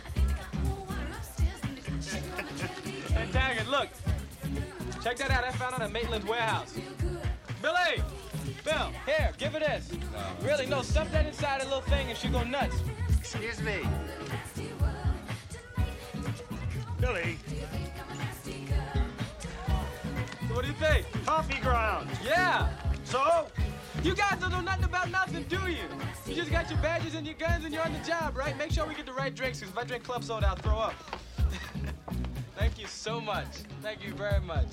Speaker 4: Hey, Taggart, look. Check that out. I found it at Maitland's warehouse. Billy! Bill, here, give her this. Really, no, stuff that inside a little thing and she'll go nuts.
Speaker 11: Excuse me.
Speaker 3: Billy.
Speaker 4: So what do you think?
Speaker 3: Coffee grounds.
Speaker 4: Yeah.
Speaker 3: So?
Speaker 4: You guys don't know nothing about nothing, do you? You just got your badges and your guns and you're on the job, right? Make sure we get the right drinks, because if I drink club soda, I'll throw up. Thank you so much. Thank you very much.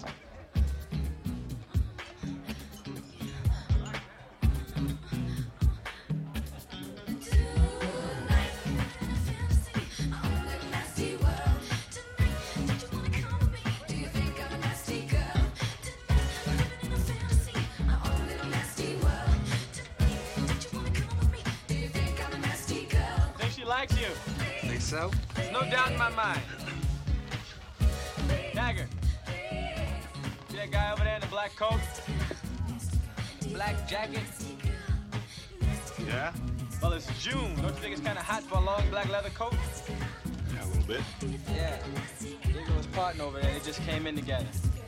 Speaker 4: Think she likes you?
Speaker 11: Think so?
Speaker 4: There's no doubt in my mind. Taggart. See that guy over there in the black coat? Black jacket?
Speaker 3: Yeah?
Speaker 4: Well, it's June. Don't you think it's kind of hot for a long black leather coat?
Speaker 3: Yeah, a little bit.
Speaker 4: Yeah. Diggle was parting over there. They just came in together.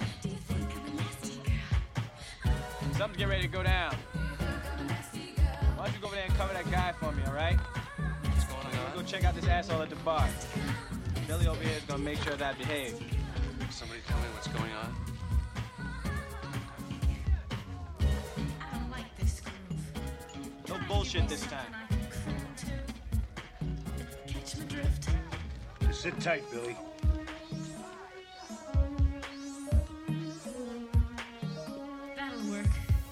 Speaker 4: Something's getting ready to go down. Why don't you go over there and cover that guy for me, all right?
Speaker 11: What's going on?
Speaker 4: Go check out this asshole at the bar. Billy over here is gonna make sure that I behave.
Speaker 11: Somebody tell me what's going on?
Speaker 1: I don't like this groove.
Speaker 4: No bullshit this time.
Speaker 1: Catch my drift.
Speaker 3: Just sit tight, Billy.
Speaker 1: That'll work.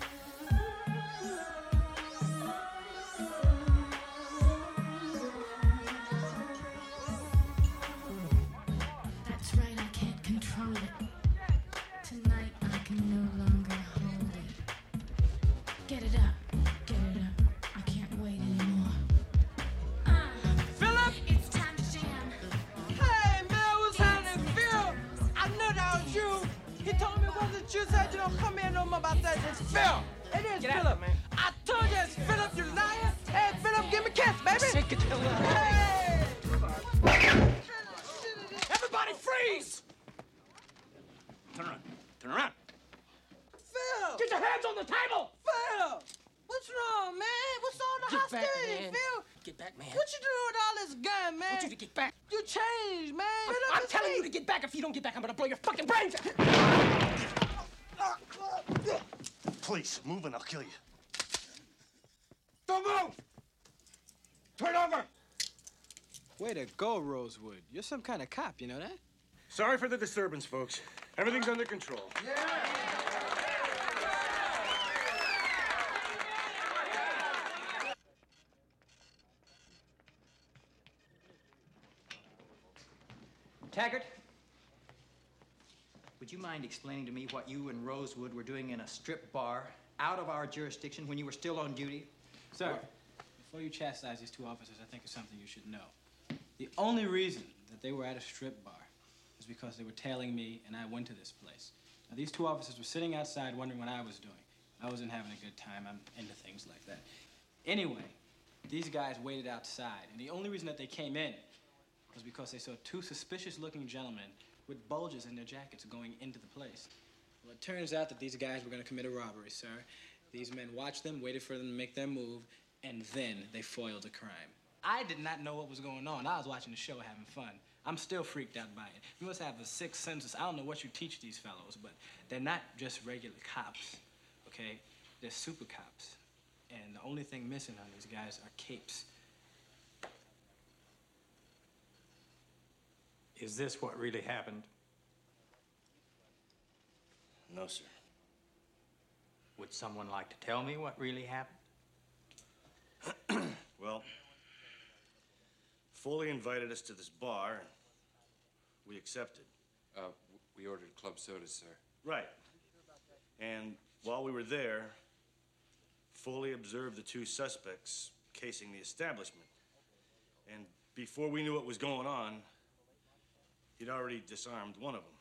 Speaker 1: That's right, I can't control it. Tonight I can no longer hold it. Get it up, I can't wait anymore.
Speaker 4: Philip!
Speaker 1: It's time to jam.
Speaker 4: Hey, man, what's happening, Phil? I knew that was you. He told me it wasn't you. Said you don't come here no more about that. It's Phil. It is Philip, man. I told you it's Philip, you liar. Hey, Philip, give me a kiss, baby.
Speaker 7: Sick of you.
Speaker 4: Hey! Everybody freeze!
Speaker 3: Turn around. Turn around.
Speaker 4: Phil!
Speaker 7: Get your hands on the table!
Speaker 4: Phil! What's wrong, man? What's all the
Speaker 7: Get back,
Speaker 4: hostility,
Speaker 7: man.
Speaker 4: Phil?
Speaker 7: Get back, man.
Speaker 4: What you doing with all this gun, man?
Speaker 7: I want you to get back.
Speaker 4: You changed, man.
Speaker 7: I'm telling you to get back. If you don't get back, I'm gonna blow your fucking brains out.
Speaker 3: Please, move and I'll kill you.
Speaker 9: Don't move! Turn over!
Speaker 4: Way to go, Rosewood. You're some kind of cop, you know that?
Speaker 9: Sorry for the disturbance, folks. Everything's under control.
Speaker 19: Taggart, would you mind explaining to me what you and Rosewood were doing in a strip bar out of our jurisdiction when you were still on duty?
Speaker 4: Sir, before you chastise these two officers, I think it's something you should know. The only reason that they were at a strip bar is because they were tailing me and I went to this place. Now, these two officers were sitting outside wondering what I was doing. I wasn't having a good time. I'm into things like that. Anyway, these guys waited outside, and the only reason that they came in was because they saw two suspicious-looking gentlemen with bulges in their jackets going into the place. Well, it turns out that these guys were going to commit a robbery, sir. These men watched them, waited for them to make their move, and then they foiled the crime. I did not know what was going on. I was watching the show, having fun. I'm still freaked out by it. You must have a sixth sense. I don't know what you teach these fellows, but they're not just regular cops, okay? They're super cops. And the only thing missing on these guys are capes.
Speaker 22: Is this what really happened?
Speaker 3: No, sir.
Speaker 22: Would someone like to tell me what really happened?
Speaker 3: Well, Foley invited us to this bar, and we accepted.
Speaker 11: We ordered club sodas, sir.
Speaker 3: Right. And while we were there, Foley observed the two suspects casing the establishment. And before we knew what was going on, he'd already disarmed one of them.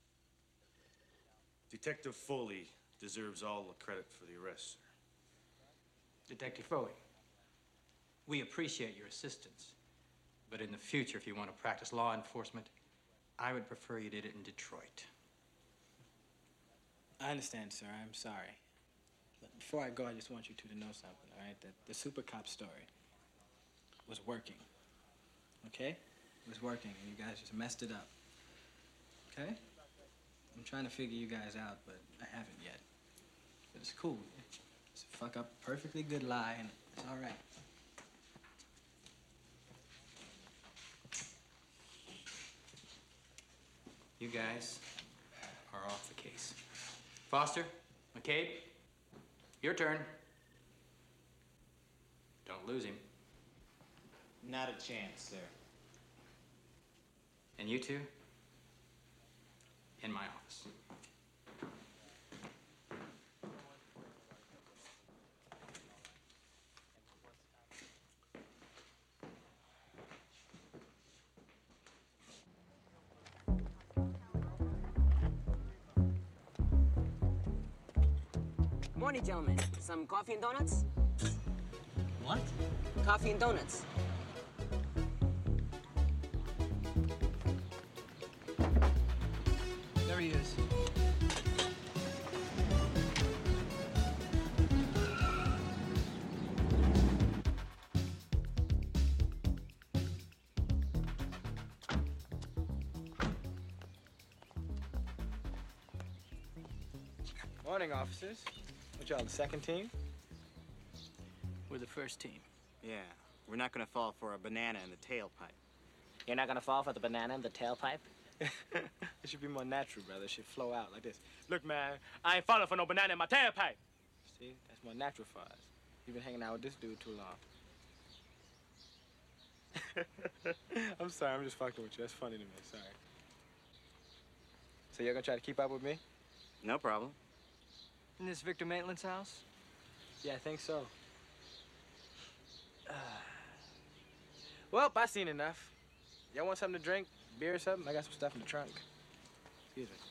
Speaker 3: Detective Foley deserves all the credit for the arrest, sir.
Speaker 22: Detective Foley, we appreciate your assistance. But in the future, if you want to practice law enforcement, I would prefer you did it in Detroit.
Speaker 4: I understand, sir. I'm sorry. But before I go, I just want you two to know something, all right? That the super cop story was working, okay? It was working, and you guys just messed it up, okay? I'm trying to figure you guys out, but I haven't yet. But it's cool. It's a fuck up, perfectly good lie, and it's all right.
Speaker 19: You guys are off the case. Foster, McCabe, your turn. Don't lose him.
Speaker 20: Not a chance, sir.
Speaker 19: And you two, in my office.
Speaker 10: Morning, gentlemen. Some coffee and donuts?
Speaker 20: What?
Speaker 10: Coffee and donuts.
Speaker 4: There he is. Morning, officers. What y'all, the second team?
Speaker 20: We're the first team.
Speaker 23: Yeah, we're not gonna fall for a banana in the tailpipe.
Speaker 20: You're not gonna fall for the banana in the tailpipe?
Speaker 4: It should be more natural, brother. It should flow out like this. Look, man, I ain't falling for no banana in my tailpipe. See, that's more natural for us. You've been hanging out with this dude too long. I'm sorry, I'm just fucking with you. That's funny to me, sorry. So you're gonna try to keep up with me?
Speaker 23: No problem.
Speaker 20: Isn't this Victor Maitland's house?
Speaker 4: Yeah, I think so. Well, I seen enough. Y'all want something to drink? Beer or something? I got some stuff in the trunk. Excuse me.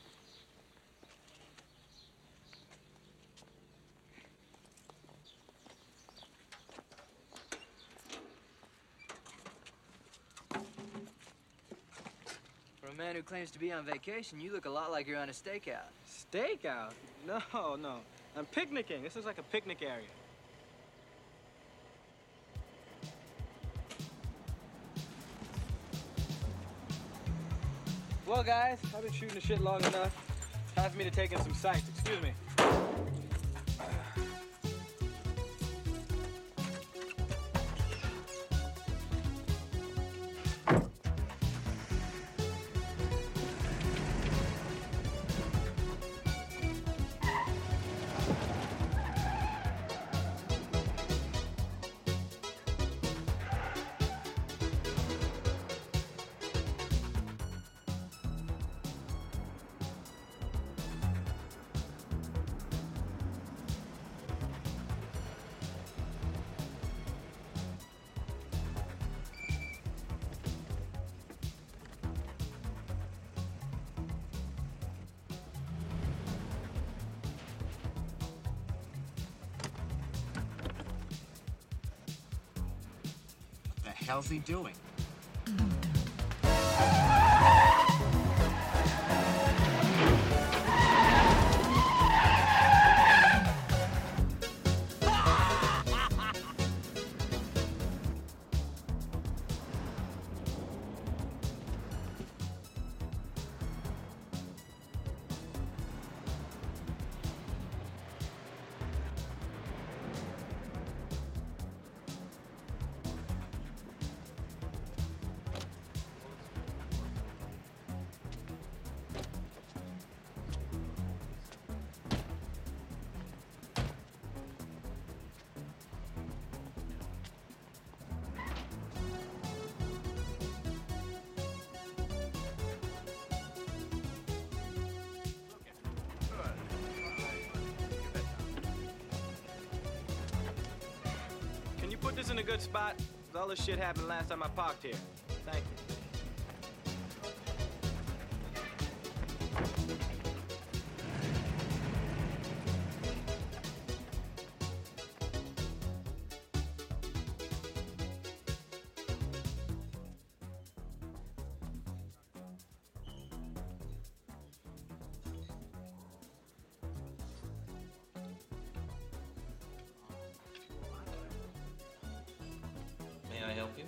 Speaker 20: For a man who claims to be on vacation, you look a lot like you're on a stakeout.
Speaker 4: Stakeout? No, no. I'm picnicking. This is like a picnic area. Well, guys, I've been shooting the shit long enough. Time for me to take in some sights. Excuse me.
Speaker 5: hell's he doing?
Speaker 4: Can you put this in a good spot? 'Cause all this shit happened last time I parked here. Thank you.
Speaker 12: May I help you?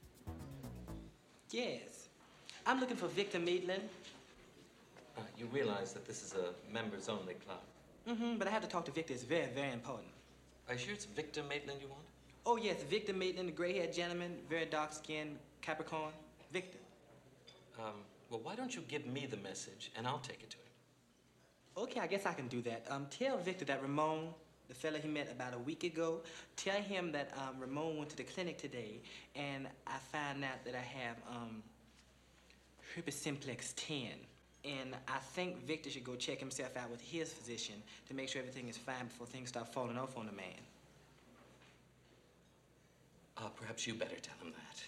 Speaker 18: Yes. I'm looking for Victor Maitland.
Speaker 12: You realize that this is a members-only club.
Speaker 18: Mm-hmm, but I have to talk to Victor. It's very, very important.
Speaker 12: Are you sure it's Victor Maitland you want?
Speaker 18: Oh, yes, Victor Maitland, the gray-haired gentleman, very dark-skinned, Capricorn. Victor.
Speaker 12: Well, why don't you give me the message, and I'll take it to him.
Speaker 18: Okay, I guess I can do that. Tell Victor that Ramon, the fella he met about a week ago, tell him that Ramon went to the clinic today, and I found out that I have herpes simplex 10. And I think Victor should go check himself out with his physician to make sure everything is fine before things start falling off on the man.
Speaker 12: Perhaps you better tell him that.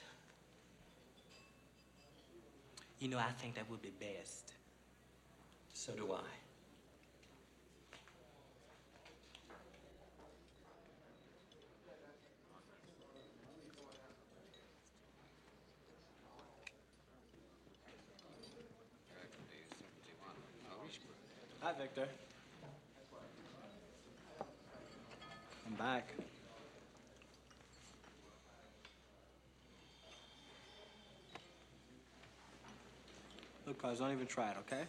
Speaker 18: You know, I think that would be best.
Speaker 12: So do I.
Speaker 4: Hi, Victor. I'm back. Look, cuz, don't even try it, okay?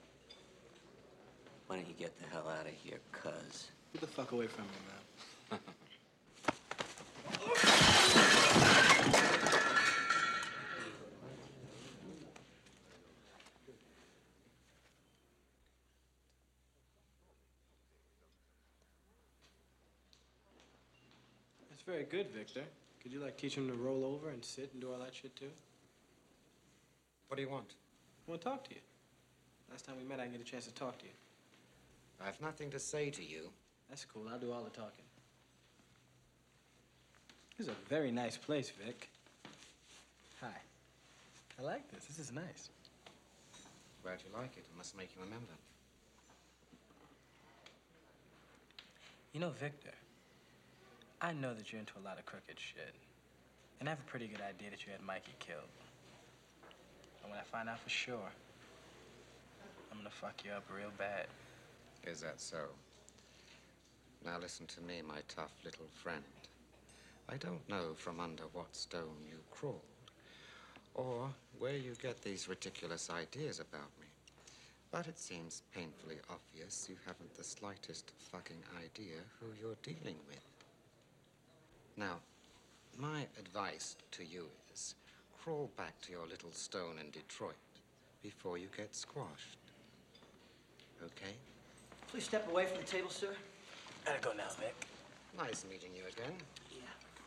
Speaker 12: Why don't you get the hell out of here, cuz?
Speaker 4: Get the fuck away from me, man. That's very good, Victor. Could you, like, teach him to roll over and sit and do all that shit, too?
Speaker 16: What do you want?
Speaker 4: I want to talk to you. Last time we met, I didn't get a chance to talk to you.
Speaker 16: I have nothing to say to you.
Speaker 4: That's cool. I'll do all the talking. This is a very nice place, Vic. Hi. I like this. This is nice.
Speaker 16: Glad you like it. It must make you remember.
Speaker 4: You know, Victor, I know that you're into a lot of crooked shit. And I have a pretty good idea that you had Mikey killed. And when I find out for sure, I'm gonna fuck you up real bad.
Speaker 16: Is that so? Now listen to me, my tough little friend. I don't know from under what stone you crawled, or where you get these ridiculous ideas about me. But it seems painfully obvious you haven't the slightest fucking idea who you're dealing with. Now, my advice to you is crawl back to your little stone in Detroit before you get squashed. Okay?
Speaker 7: Please step away from the table, sir.
Speaker 4: Gotta go now, Vic.
Speaker 16: Nice meeting you again.
Speaker 7: Yeah.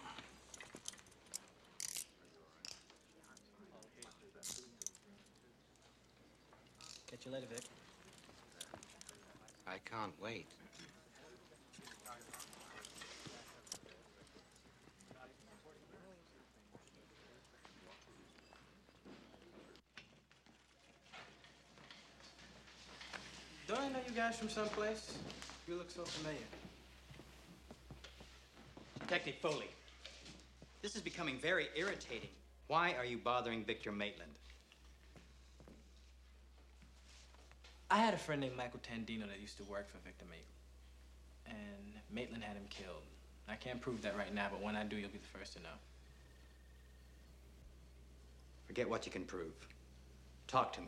Speaker 4: Catch you later, Vic.
Speaker 16: I can't wait.
Speaker 4: Don't I know you guys from someplace? You look so familiar.
Speaker 18: Detective Foley.
Speaker 19: This is becoming very irritating. Why are you bothering Victor Maitland?
Speaker 4: I had a friend named Michael Tandino that used to work for Victor Maitland. And Maitland had him killed. I can't prove that right now, but when I do, you'll be the first to know.
Speaker 19: Forget what you can prove. Talk to me.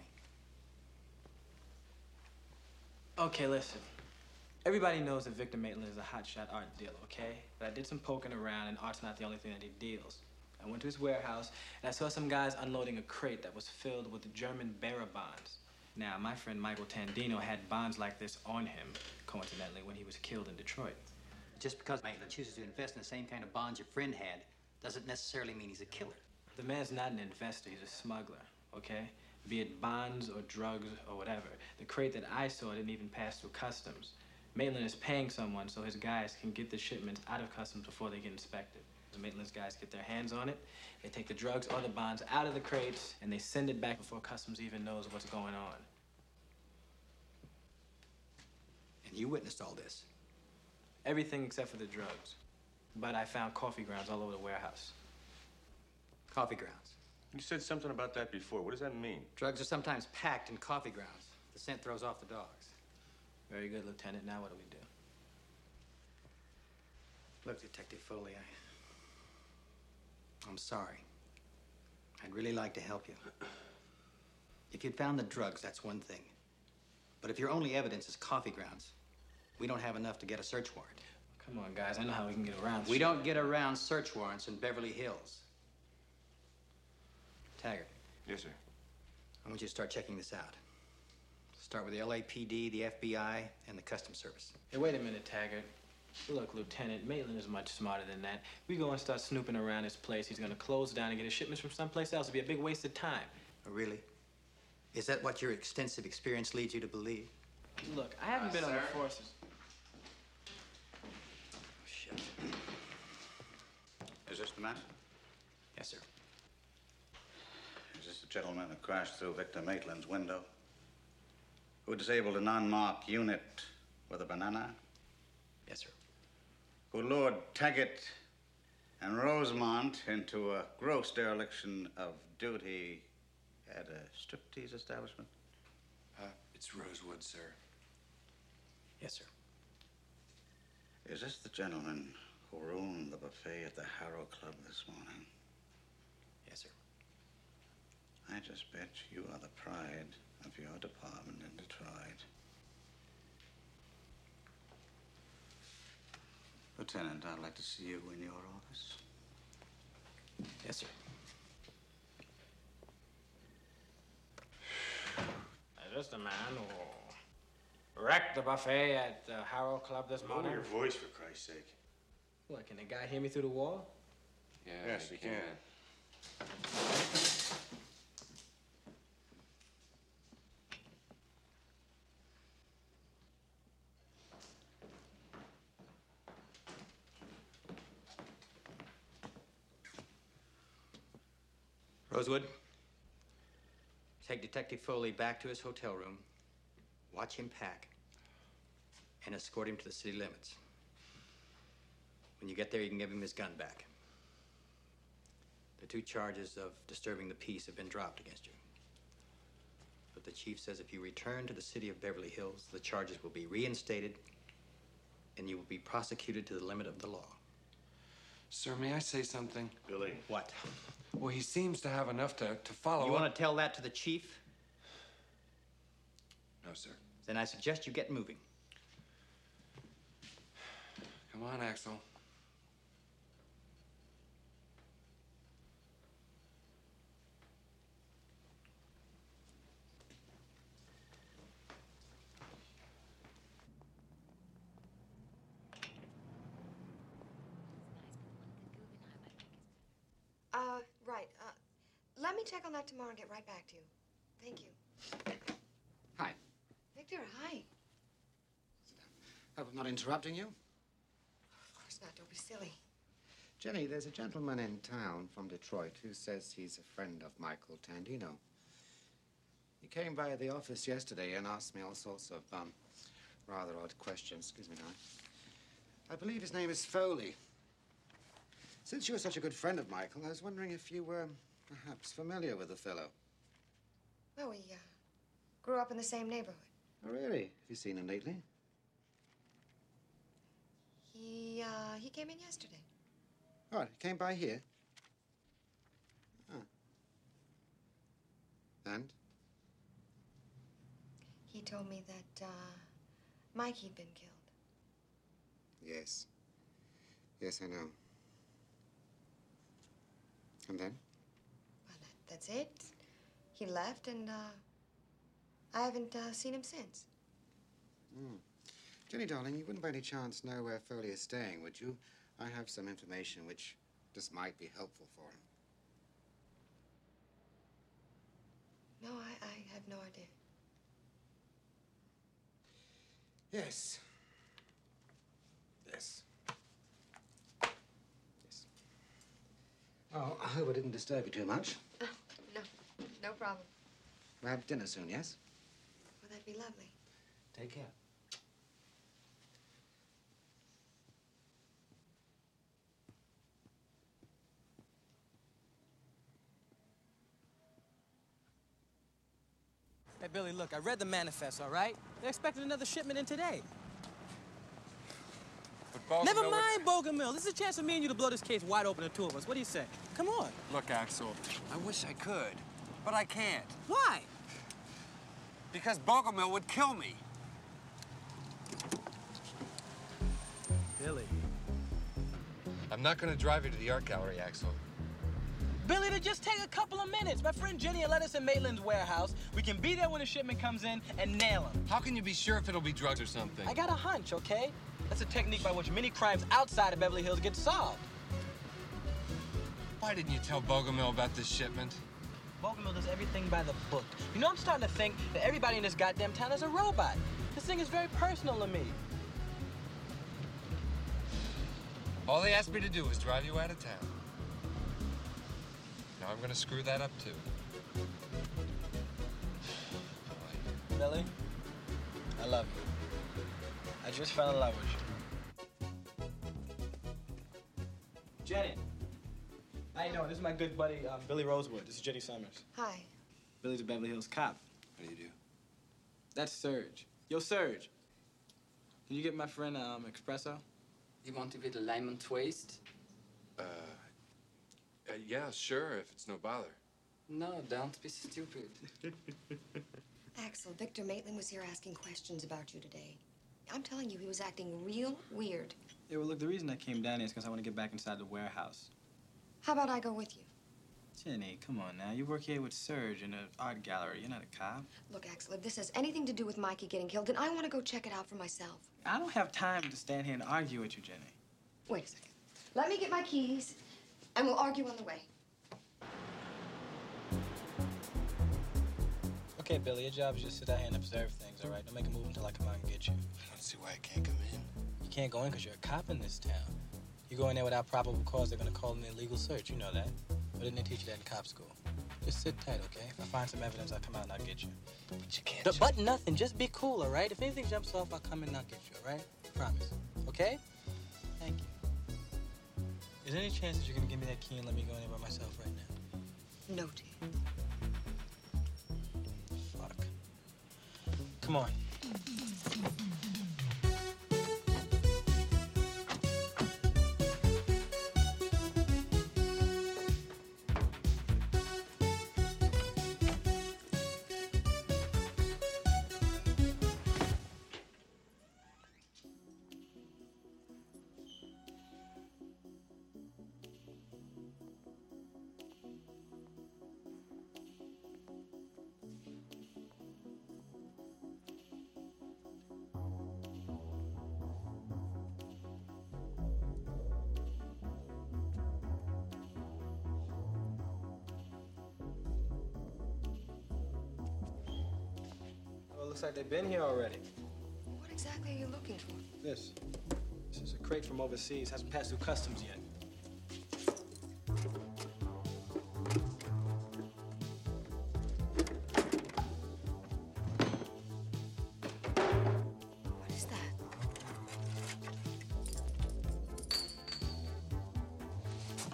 Speaker 4: Okay, listen. Everybody knows that Victor Maitland is a hotshot art dealer, okay? But I did some poking around, and art's not the only thing that he deals. I went to his warehouse, and I saw some guys unloading a crate that was filled with the German bearer bonds. Now, my friend Michael Tandino had bonds like this on him, coincidentally, when he was killed in Detroit.
Speaker 19: Just because Maitland chooses to invest in the same kind of bonds your friend had doesn't necessarily mean he's a killer.
Speaker 4: The man's not an investor, he's a smuggler, okay? Be it bonds or drugs or whatever. The crate that I saw didn't even pass through customs. Maitland is paying someone so his guys can get the shipments out of customs before they get inspected. So Maitland's guys get their hands on it, they take the drugs or the bonds out of the crates, and they send it back before customs even knows what's going on.
Speaker 19: And you witnessed all this?
Speaker 4: Everything except for the drugs. But I found coffee grounds all over the warehouse.
Speaker 19: Coffee grounds?
Speaker 3: You said something about that before. What does that mean?
Speaker 19: Drugs are sometimes packed in coffee grounds. The scent throws off the dogs.
Speaker 4: Very good, Lieutenant. Now what do we do?
Speaker 19: Look, Detective Foley, I'm sorry. I'd really like to help you. If you'd found the drugs, that's one thing. But if your only evidence is coffee grounds, we don't have enough to get a search warrant.
Speaker 4: Come on, guys. I know how we can get around.
Speaker 19: We don't get around search warrants in Beverly Hills. Taggart.
Speaker 3: Yes, sir.
Speaker 19: I want you to start checking this out. Start with the LAPD, the FBI, and the Customs Service.
Speaker 4: Hey, wait a minute, Taggart. Look, Lieutenant, Maitland is much smarter than that. We go and start snooping around his place. He's gonna close down and get his shipments from someplace else. It'll be a big waste of time.
Speaker 19: Oh, really? Is that what your extensive experience leads you to believe?
Speaker 4: Look, I haven't been on the forces.
Speaker 19: Oh, shit.
Speaker 5: Is this the man?
Speaker 19: Yes, sir.
Speaker 5: Is this the gentleman who crashed through Victor Maitland's window? Who disabled an unmarked unit with a banana?
Speaker 19: Yes, sir.
Speaker 5: Who lured Taggart and Rosemont into a gross dereliction of duty at a striptease establishment?
Speaker 11: It's Rosewood, sir.
Speaker 19: Yes, sir.
Speaker 5: Is this the gentleman who ruined the buffet at the Harrow Club this morning?
Speaker 19: Yes, sir.
Speaker 5: I just bet you are the pride of your department in Detroit. Lieutenant, I'd like to see you in your office.
Speaker 19: Yes, sir.
Speaker 4: Is this the man who wrecked the buffet at the Harrow Club this morning?
Speaker 3: Lower your voice, for Christ's sake.
Speaker 4: What, can the guy hear me through the wall?
Speaker 11: Yeah,
Speaker 3: Yes, he can.
Speaker 19: Rosewood, take Detective Foley back to his hotel room, watch him pack, and escort him to the city limits. When you get there, you can give him his gun back. The 2 charges of disturbing the peace have been dropped against you. But the chief says if you return to the city of Beverly Hills, the charges will be reinstated and you will be prosecuted to the limit of the law.
Speaker 11: Sir, may I say something?
Speaker 3: Billy.
Speaker 19: What?
Speaker 11: Well, he seems to have enough to follow
Speaker 19: You
Speaker 11: up.
Speaker 19: want to tell that to the chief?
Speaker 11: No, sir.
Speaker 19: Then I suggest you get moving.
Speaker 11: Come on, Axel.
Speaker 15: Right. Let me check on that tomorrow and get right back to you. Thank you.
Speaker 16: Hi.
Speaker 15: Victor, hi.
Speaker 16: Hope I'm not interrupting you.
Speaker 15: Of course not. Don't be silly.
Speaker 16: Jenny, there's a gentleman in town from Detroit who says he's a friend of Michael Tandino. He came by the office yesterday and asked me all sorts of rather odd questions. Excuse me now. I believe his name is Foley. Since you're such a good friend of Michael, I was wondering if you were perhaps familiar with the fellow.
Speaker 15: Well, we grew up in the same neighborhood.
Speaker 16: Oh, really? Have you seen him lately?
Speaker 15: He came in yesterday.
Speaker 16: Oh, he came by here? Oh. And?
Speaker 15: He told me that, Mikey'd been killed.
Speaker 16: Yes. Yes, I know. And then?
Speaker 15: Well, that's it. He left, and, I haven't, seen him since.
Speaker 16: Hmm. Jenny, darling, you wouldn't by any chance know where Foley is staying, would you? I have some information which just might be helpful for him.
Speaker 15: No, I have no idea.
Speaker 16: Yes. Yes. Yes. Oh, I hope I didn't disturb you too much.
Speaker 15: No problem.
Speaker 16: We'll have dinner soon, yes?
Speaker 15: Well, that'd be lovely.
Speaker 16: Take care.
Speaker 8: Hey, Billy, look, I read the manifest, all right? They're expecting another shipment in today.
Speaker 11: But
Speaker 8: Never mind Bogomil. This is a chance for me and you to blow this case wide open to two of us. What do you say? Come on.
Speaker 11: Look, Axel, I wish I could, but I can't.
Speaker 8: Why?
Speaker 11: Because Bogomil would kill me.
Speaker 8: Billy.
Speaker 11: I'm not going to drive you to the art gallery, Axel.
Speaker 8: Billy, to just take a couple of minutes. My friend Jenny will let us in Maitland's warehouse. We can be there when the shipment comes in and nail him.
Speaker 11: How can you be sure if it'll be drugs or something?
Speaker 8: I got a hunch, okay? That's a technique by which many crimes outside of Beverly Hills get solved.
Speaker 11: Why didn't you tell Bogomil about this shipment?
Speaker 8: Bogomil does everything by the book. You know, I'm starting to think that everybody in this goddamn town is a robot. This thing is very personal to me.
Speaker 11: All they asked me to do was drive you out of town. Now I'm gonna screw that up too.
Speaker 8: Billy, I love you. I just fell in love with you. Jenny. How you doing? This is my good buddy, Billy Rosewood. This is Jenny Summers.
Speaker 15: Hi.
Speaker 8: Billy's a Beverly Hills cop.
Speaker 11: What do you do?
Speaker 8: That's Serge. Yo, Serge. Can you get my friend espresso?
Speaker 14: You want it with a lemon twist?
Speaker 11: Yeah, sure, if it's no bother.
Speaker 14: No, don't be stupid.
Speaker 15: Axel, Victor Maitland was here asking questions about you today. I'm telling you, he was acting real weird.
Speaker 8: Yeah, well, look, the reason I came down here is because I want to get back inside the warehouse.
Speaker 15: How about I go with you?
Speaker 8: Jenny, come on now. You work here with Serge in an art gallery. You're not a cop.
Speaker 15: Look, Axel, if this has anything to do with Mikey getting killed, then I want to go check it out for myself.
Speaker 8: I don't have time to stand here and argue with you, Jenny.
Speaker 15: Wait a second. Let me get my keys, and we'll argue on the way.
Speaker 8: Okay, Billy, your job is just sit out here and observe things, all right? Don't make a move until I come out and get you.
Speaker 11: I don't see why I can't come in.
Speaker 8: You can't go in because you're a cop in this town. You go in there without probable cause, they're going to call an illegal search. You know that. But didn't they teach you that in cop school? Just sit tight, okay? If I find some evidence, I'll come out and I'll get you.
Speaker 11: But you can't
Speaker 8: But nothing. Just be cool, all right? If anything jumps off, I'll come in and I'll get you, all right? Promise. Okay? Thank you. Is there any chance that you're going to give me that key and let me go in there by myself right now?
Speaker 15: No, dear.
Speaker 8: Fuck. Come on. Well, it looks like they've been here already.
Speaker 15: What exactly are you looking for?
Speaker 8: This is a crate from overseas. Hasn't passed through customs yet.
Speaker 15: What is that?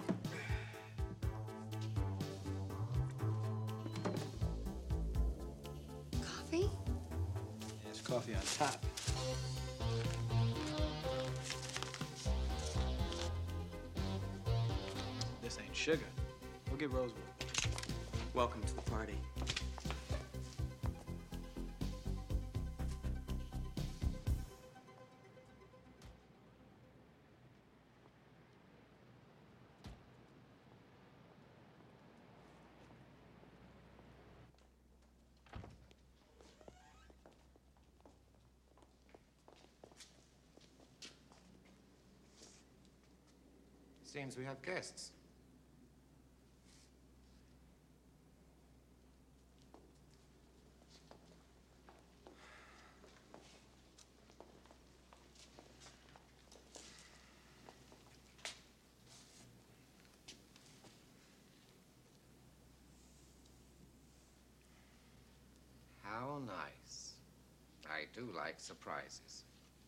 Speaker 4: coffee on top. This ain't sugar. We'll get Rosewood.
Speaker 20: Welcome to the party.
Speaker 16: Seems we have guests. How nice. I do like surprises.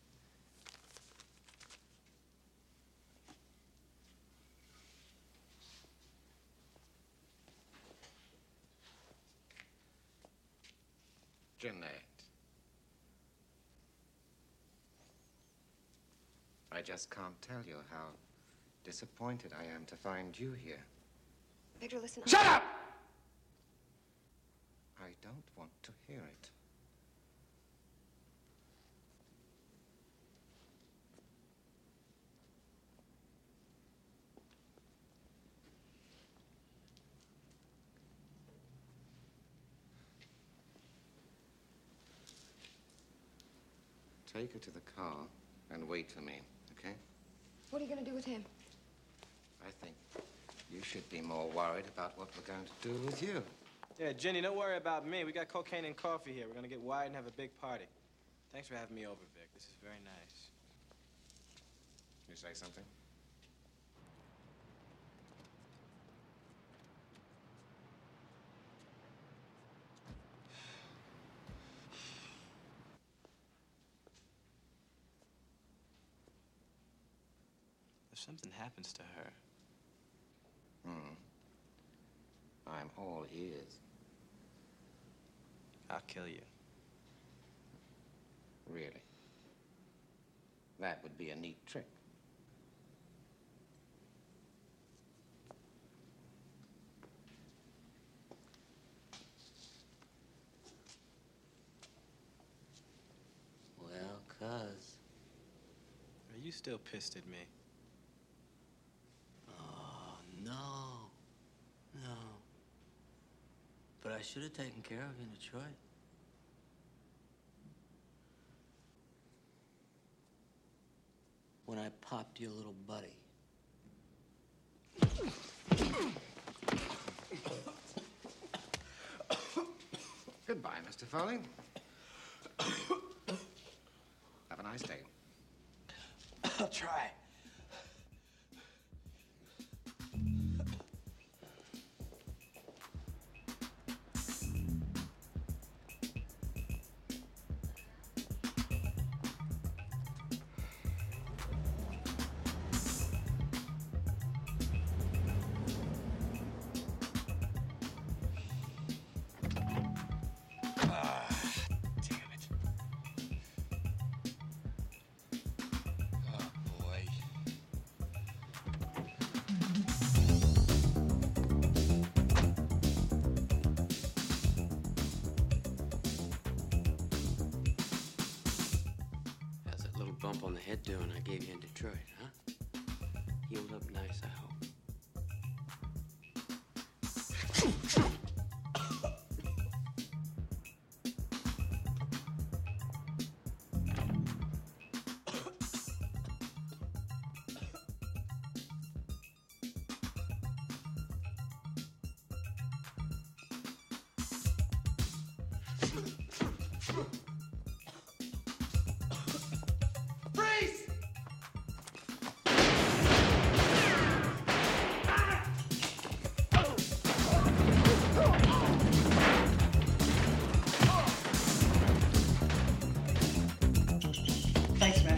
Speaker 16: Jeanette. I just can't tell you how disappointed I am to find you here.
Speaker 15: Victor, listen.
Speaker 16: Shut up! I don't want to hear it. Take her to the car and wait for me, okay?
Speaker 15: What are you going to do with him?
Speaker 16: I think you should be more worried about what we're going to do with you.
Speaker 4: Yeah, Jenny, don't worry about me. We got cocaine and coffee here. We're gonna get wide and have a big party. Thanks for having me over, Vic. This is very nice.
Speaker 16: You say something?
Speaker 4: If something happens to her,
Speaker 16: I'm all ears.
Speaker 4: I'll kill you.
Speaker 16: Really? That would be a neat trick.
Speaker 6: Well, cuz.
Speaker 4: Are you still pissed at me?
Speaker 6: Oh, no. No. But I should have taken care of you in Detroit. When I popped your little buddy.
Speaker 16: Goodbye, Mr. Foley. Have a nice day.
Speaker 4: I'll try.
Speaker 6: Bump on the head doing I gave you in Detroit, huh? Healed up nice, I hope.
Speaker 18: Thanks, man.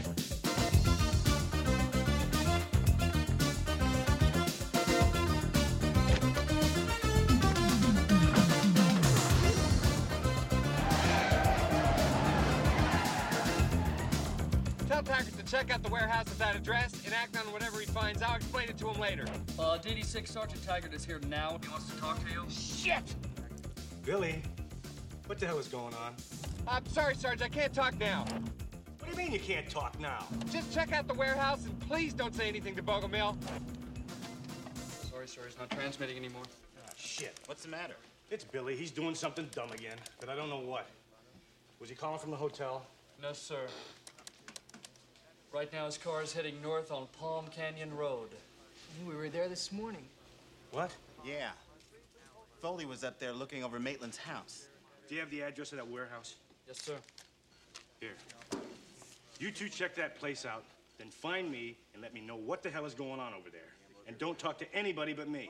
Speaker 13: Tell Taggart to check out the warehouse at that address and act on whatever he finds. I'll explain it to him later.
Speaker 17: DD6 Sergeant Taggart is here now. He wants to talk to you.
Speaker 13: Shit!
Speaker 3: Billy, what the hell is going on?
Speaker 13: I'm sorry, Sarge, I can't talk now.
Speaker 3: What do you mean you can't talk now?
Speaker 13: Just check out the warehouse and please don't say anything to Bogomil.
Speaker 17: Sorry, sir, he's not transmitting anymore.
Speaker 3: Ah, shit. What's the matter? It's Billy. He's doing something dumb again, but I don't know what. Was he calling from the hotel?
Speaker 17: No, sir. Right now, his car is heading north on Palm Canyon Road.
Speaker 7: We were there this morning.
Speaker 3: What?
Speaker 23: Yeah. Foley was up there looking over Maitland's house.
Speaker 3: Do you have the address of that warehouse?
Speaker 17: Yes, sir.
Speaker 3: Here. You two check that place out, then find me and let me know what the hell is going on over there. And don't talk to anybody but me.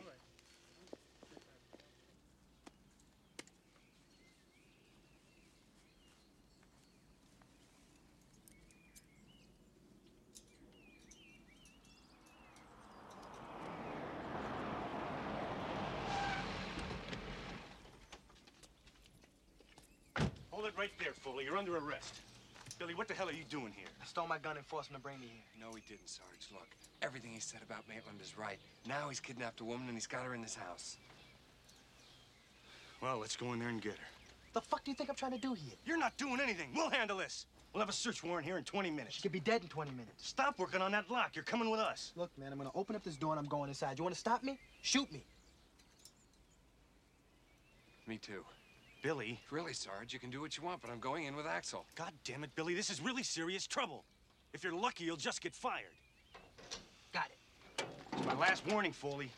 Speaker 3: Hold it right there, Foley. You're under arrest. Billy, what the hell are you doing here?
Speaker 7: I stole my gun and forced him to bring me here.
Speaker 11: No, he didn't, Sarge. Look, everything he said about Maitland is right. Now he's kidnapped a woman and he's got her in this house.
Speaker 3: Well, let's go in there and get her.
Speaker 7: The fuck do you think I'm trying to do here?
Speaker 3: You're not doing anything. We'll handle this. We'll have a search warrant here in 20 minutes.
Speaker 7: She could be dead in 20 minutes.
Speaker 3: Stop working on that lock. You're coming with us.
Speaker 7: Look, man, I'm gonna open up this door and I'm going inside. You wanna stop me? Shoot me.
Speaker 11: Me too.
Speaker 3: Billy.
Speaker 11: Really, Sarge, you can do what you want, but I'm going in with Axel.
Speaker 3: God damn it, Billy. This is really serious trouble. If you're lucky, you'll just get fired.
Speaker 7: Got it.
Speaker 3: It's my last warning, Foley.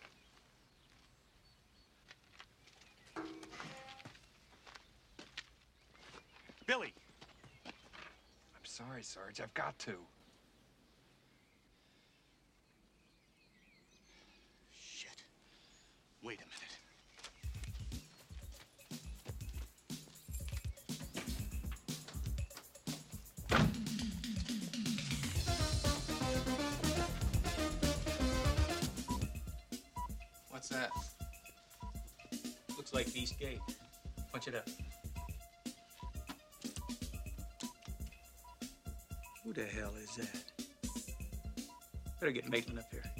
Speaker 3: Billy.
Speaker 11: I'm sorry, Sarge. I've got to.
Speaker 3: Shit. Wait a minute.
Speaker 17: What's that? Looks like East Gate. Punch it up. Who the hell is that? Better get Maitland up here.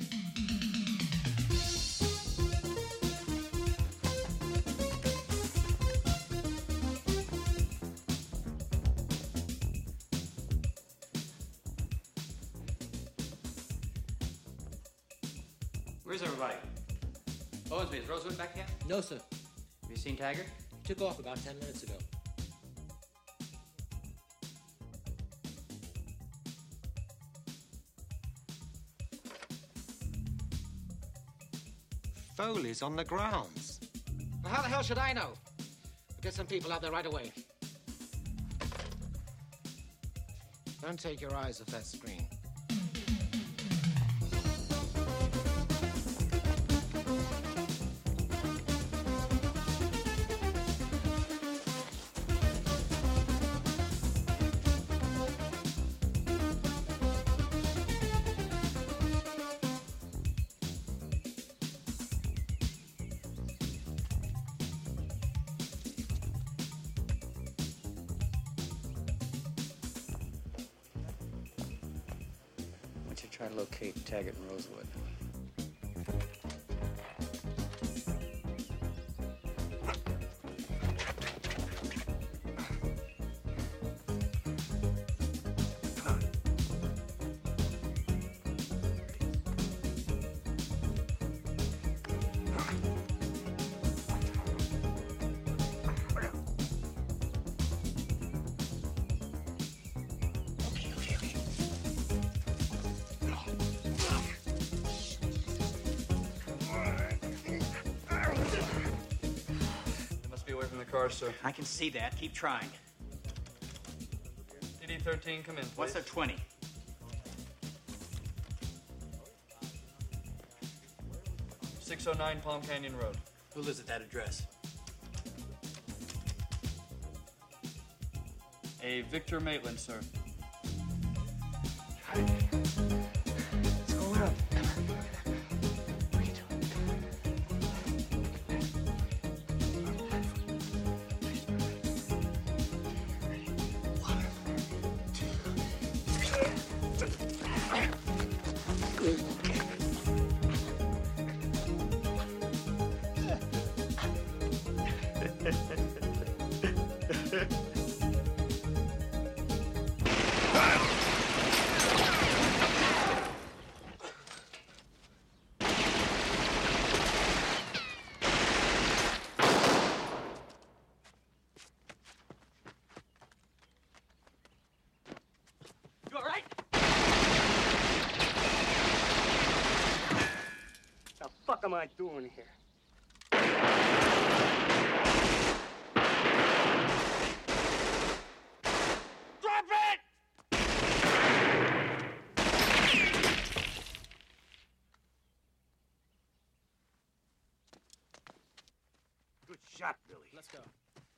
Speaker 19: Where's everybody? Owensby, is Rosewood back yet?
Speaker 21: No, sir.
Speaker 19: Have you seen Taggart?
Speaker 21: He took off about 10 minutes ago.
Speaker 24: Foley's on the grounds.
Speaker 21: Well, how the hell should I know? We'll get some people out there right away. Don't take your eyes off that screen.
Speaker 17: Try to locate Taggart and Rosewood. Car, sir.
Speaker 19: I can see that. Keep trying.
Speaker 17: DD-13, come in, please.
Speaker 19: What's a 20?
Speaker 17: .609 Palm Canyon Road.
Speaker 19: Who lives at that address?
Speaker 17: A Victor Maitland, sir.
Speaker 19: What's going on?
Speaker 1: am I doing here? Drop it! Good shot, Billy.
Speaker 4: Let's go.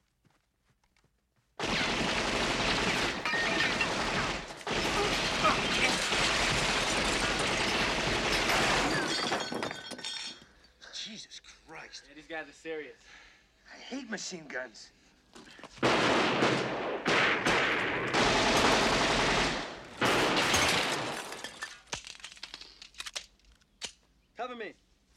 Speaker 1: Jesus Christ.
Speaker 4: Yeah, these guys are serious.
Speaker 1: I hate machine guns.
Speaker 4: Cover me.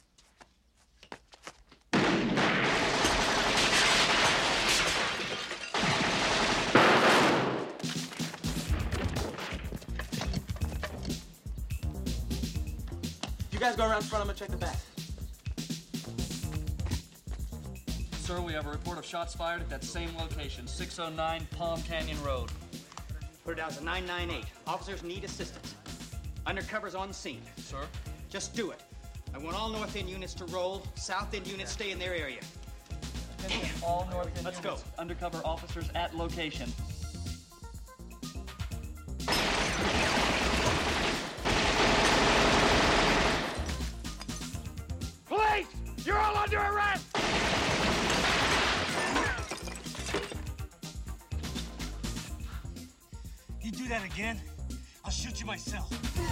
Speaker 4: You guys go around front, I'm gonna check the back.
Speaker 2: Sir, we have a report of shots fired at that same location, 609 Palm Canyon Road.
Speaker 19: Put it down to 998. Officers need assistance. Undercover's on scene.
Speaker 2: Sir?
Speaker 19: Just do it. I want all North End units to roll. South End units stay in their area.
Speaker 2: All North End
Speaker 19: Let's
Speaker 2: units,
Speaker 19: go.
Speaker 2: Undercover officers at location.
Speaker 1: Police! You're all under arrest! You do that again, I'll shoot you myself.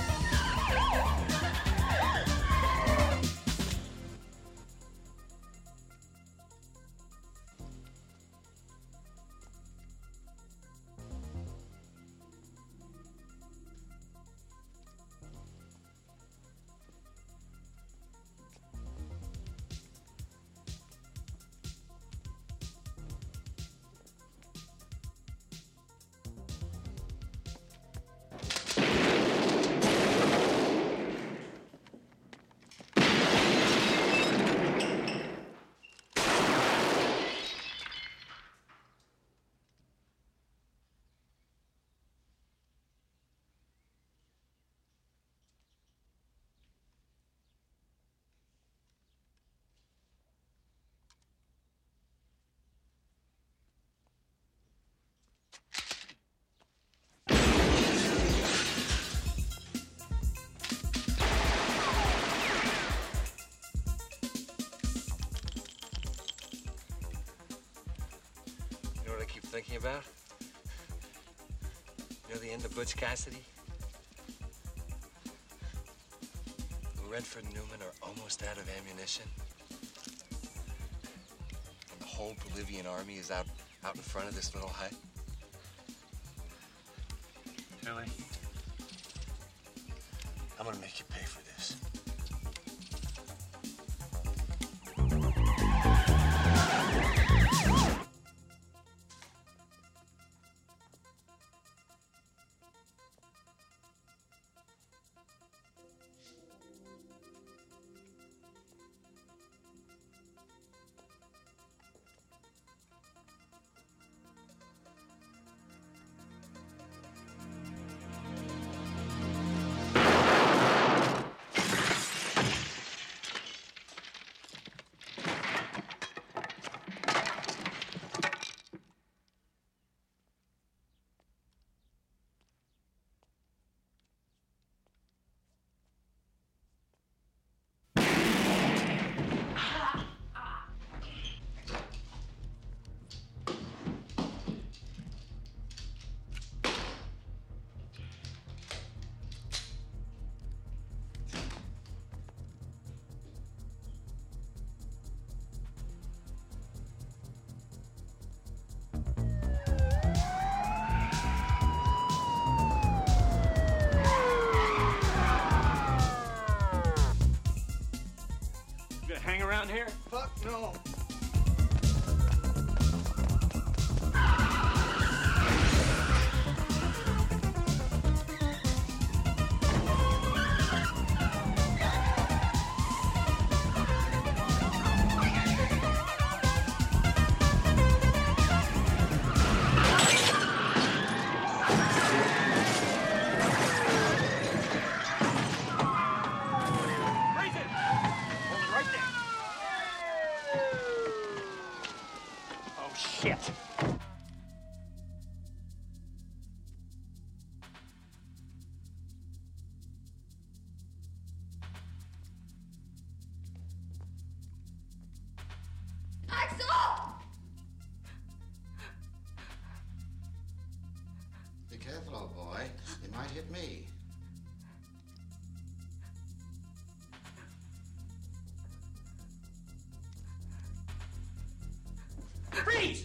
Speaker 11: You know what I keep thinking about? You know the end of Butch Cassidy? Redford and Newman are almost out of ammunition. And the whole Bolivian army is out in front of this little hut.
Speaker 3: Billy, I'm gonna make you pay for this.
Speaker 4: Hang around here?
Speaker 1: Fuck no. Hold it right there. shit.
Speaker 5: Be careful, old boy. You might hit me.
Speaker 1: Freeze!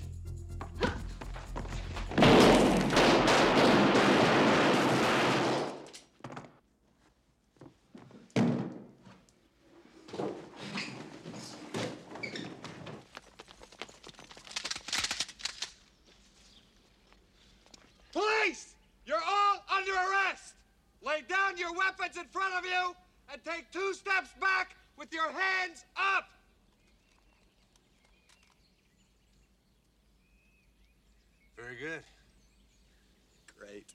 Speaker 9: Police! You're all under arrest! Lay down your weapons in front of you and take 2 steps back with your hands up!
Speaker 3: Very good.
Speaker 9: Great.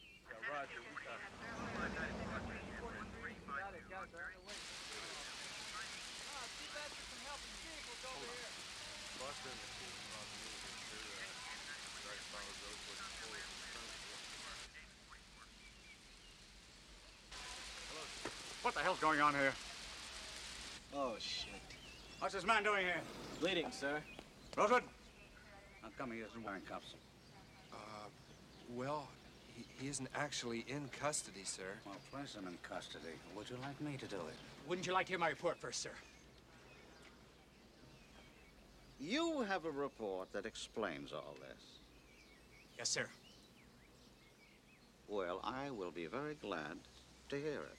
Speaker 10: What the hell's going on here?
Speaker 4: Oh, shit.
Speaker 10: What's this man doing here?
Speaker 4: Bleeding, sir.
Speaker 10: Rosewood? How come he isn't wearing cuffs?
Speaker 11: Well, he isn't actually in custody, sir.
Speaker 10: Well, place him in custody. Would you like me to do it?
Speaker 19: Wouldn't you like to hear my report first, sir?
Speaker 5: You have a report that explains all this.
Speaker 19: Yes, sir.
Speaker 5: Well, I will be very glad to hear it.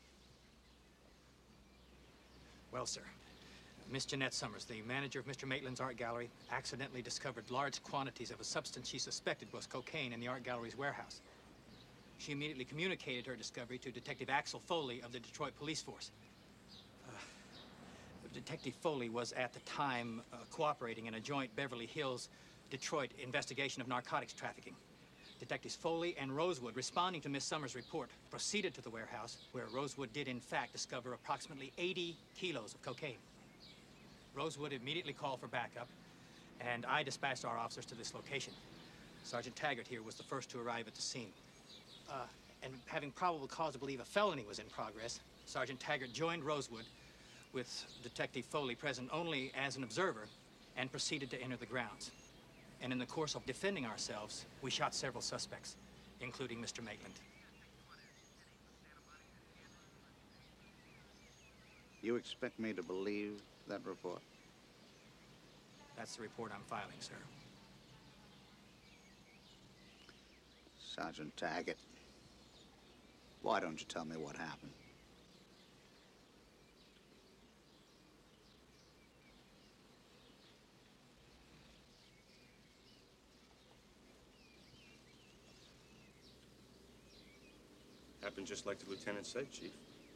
Speaker 19: Well, sir, Miss Jeanette Summers, the manager of Mr. Maitland's art gallery, accidentally discovered large quantities of a substance she suspected was cocaine in the art gallery's warehouse. She immediately communicated her discovery to Detective Axel Foley of the Detroit Police Force. Detective Foley was at the time cooperating in a joint Beverly Hills, Detroit investigation of narcotics trafficking. Detectives Foley and Rosewood, responding to Miss Summers' report, proceeded to the warehouse, where Rosewood did in fact discover approximately 80 kilos of cocaine. Rosewood immediately called for backup, and I dispatched our officers to this location. Sergeant Taggart here was the first to arrive at the scene. And having probable cause to believe a felony was in progress, Sergeant Taggart joined Rosewood, with Detective Foley present only as an observer, and proceeded to enter the grounds. And in the course of defending ourselves, we shot several suspects, including Mr. Maitland.
Speaker 5: You expect me to believe that report?
Speaker 19: That's the report I'm filing, sir.
Speaker 5: Sergeant Taggart, why don't you tell me what happened?
Speaker 3: Happened just like the lieutenant said, Chief.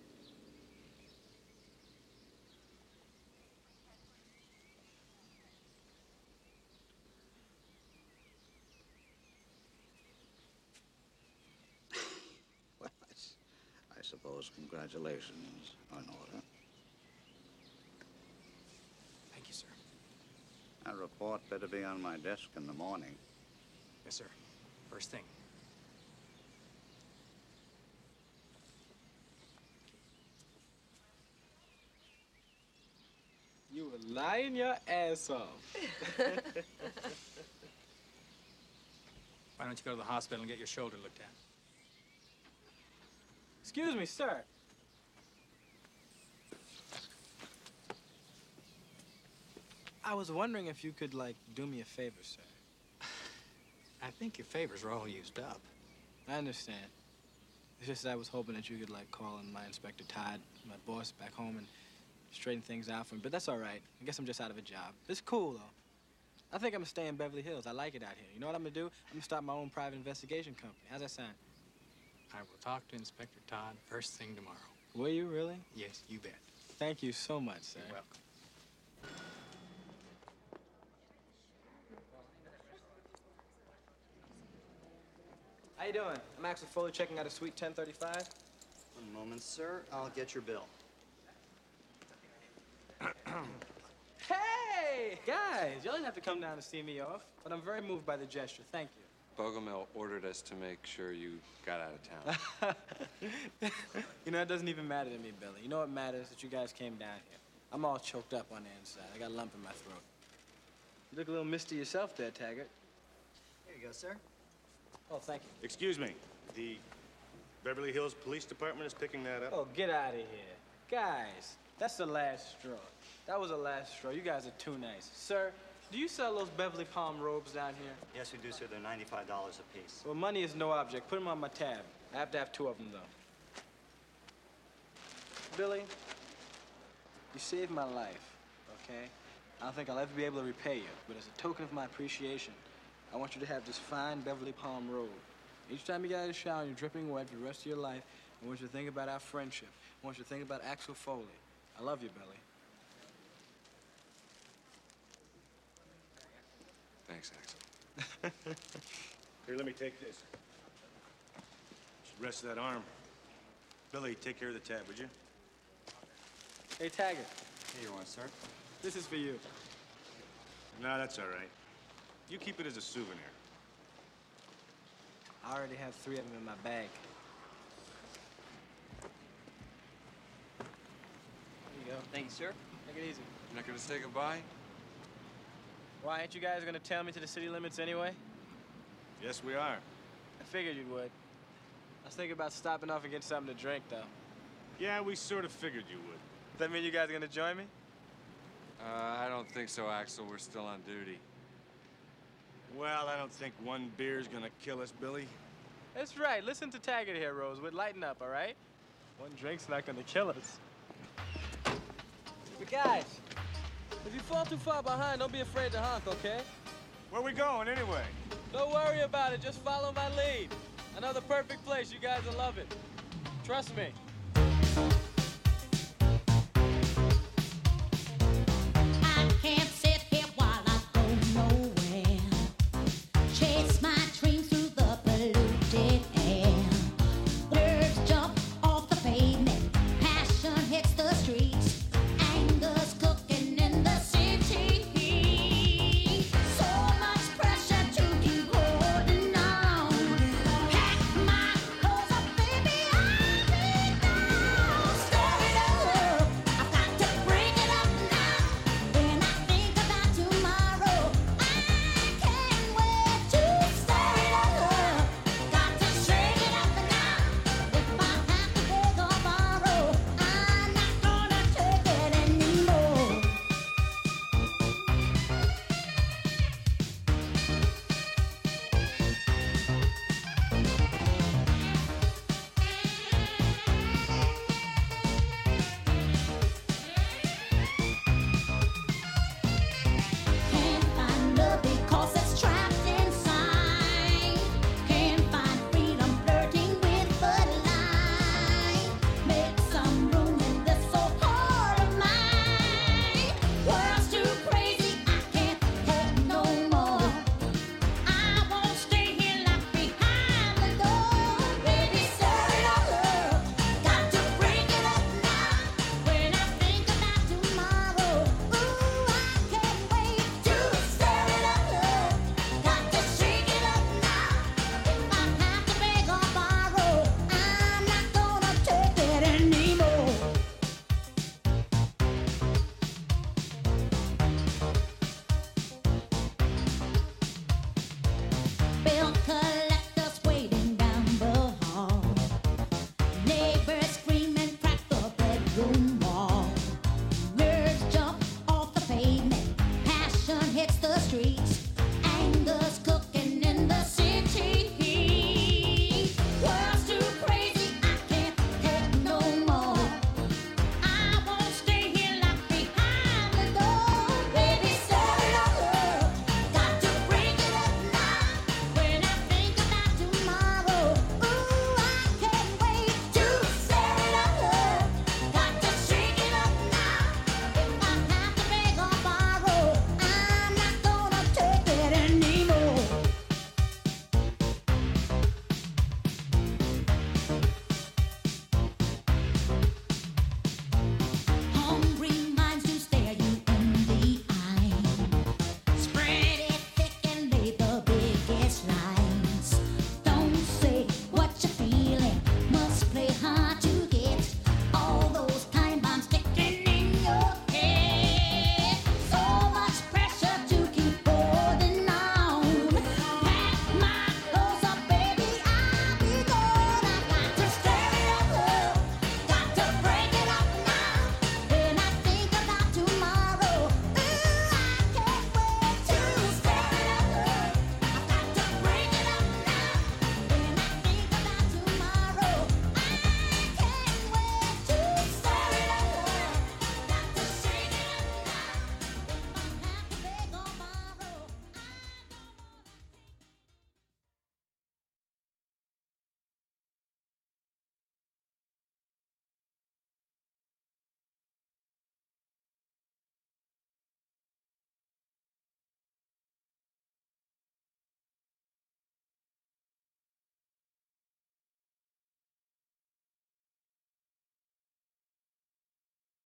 Speaker 5: Well, I suppose congratulations are in order.
Speaker 19: Thank you, sir.
Speaker 5: That report better be on my desk in the morning.
Speaker 19: Yes, sir. First thing.
Speaker 4: You were lying your ass off.
Speaker 19: Why don't you go to the hospital and get your shoulder looked at?
Speaker 4: Excuse me, sir. I was wondering if you could, like, do me a favor, sir.
Speaker 19: I think your favors are all used up.
Speaker 4: I understand. It's just that I was hoping that you could, like, call in my Inspector Todd, my boss, back home and straighten things out for me. But that's all right. I guess I'm just out of a job. It's cool, though. I think I'm gonna stay in Beverly Hills. I like it out here. You know what I'm gonna do? I'm gonna start my own private investigation company. How's that sound?
Speaker 19: I will talk to Inspector Todd first thing tomorrow.
Speaker 4: Will you really?
Speaker 19: Yes, you bet.
Speaker 4: Thank you so much, sir.
Speaker 19: You're welcome.
Speaker 8: How you doing? I'm Axel Foley checking out a suite 1035.
Speaker 23: One moment, sir. I'll get your bill.
Speaker 8: Hey!
Speaker 4: Hey, guys, y'all didn't have to come down to see me off, but I'm very moved by the gesture. Thank you.
Speaker 11: Bogomil ordered us to make sure you got out of town.
Speaker 4: You know, it doesn't even matter to me, Billy. You know what matters? That you guys came down here. I'm all choked up on the inside. I got a lump in my throat. You look a little misty yourself there, Taggart.
Speaker 12: Here you go, sir.
Speaker 4: Oh, thank you.
Speaker 3: Excuse me. The Beverly Hills Police Department is picking that up?
Speaker 4: Oh, get out of here. Guys, that's the last straw. That was the last straw. You guys are too nice. Sir, do you sell those Beverly Palm robes down here?
Speaker 12: Yes, we do, sir. They're $95 a piece.
Speaker 4: Well, money is no object. Put them on my tab. I have to have 2 of them, though. Billy, you saved my life, okay? I don't think I'll ever be able to repay you, but as a token of my appreciation, I want you to have this fine Beverly Palm robe. Each time you get out of the shower and you're dripping wet for the rest of your life, I want you to think about our friendship. I want you to think about Axel Foley. I love you, Billy.
Speaker 11: Thanks, Axel.
Speaker 3: Here, let me take this. Should rest that arm. Billy, take care of the tab, would you?
Speaker 4: Hey, Taggart.
Speaker 12: Here you are, sir.
Speaker 4: This is for you.
Speaker 3: No, that's all right. You keep it as a souvenir.
Speaker 4: I already have 3 of them in my bag. There you go.
Speaker 7: Thank you, sir.
Speaker 4: Take it easy.
Speaker 11: You're not gonna say goodbye?
Speaker 4: Why, ain't you guys gonna tail me to the city limits anyway?
Speaker 3: Yes, we are.
Speaker 4: I figured you would. I was thinking about stopping off and getting something to drink, though.
Speaker 3: Yeah, we sort of figured you would.
Speaker 4: Does that mean you guys are gonna join me?
Speaker 11: I don't think so, Axel. We're still on duty.
Speaker 3: Well, I don't think 1 beer's gonna kill us, Billy.
Speaker 4: That's right. Listen to Taggart here, Rosewood. Lighten up, all right? 1 drink's not gonna kill us. But guys, if you fall too far behind, don't be afraid to honk, okay?
Speaker 3: Where we going, anyway?
Speaker 4: Don't worry about it. Just follow my lead. I know the perfect place. You guys will love it. Trust me.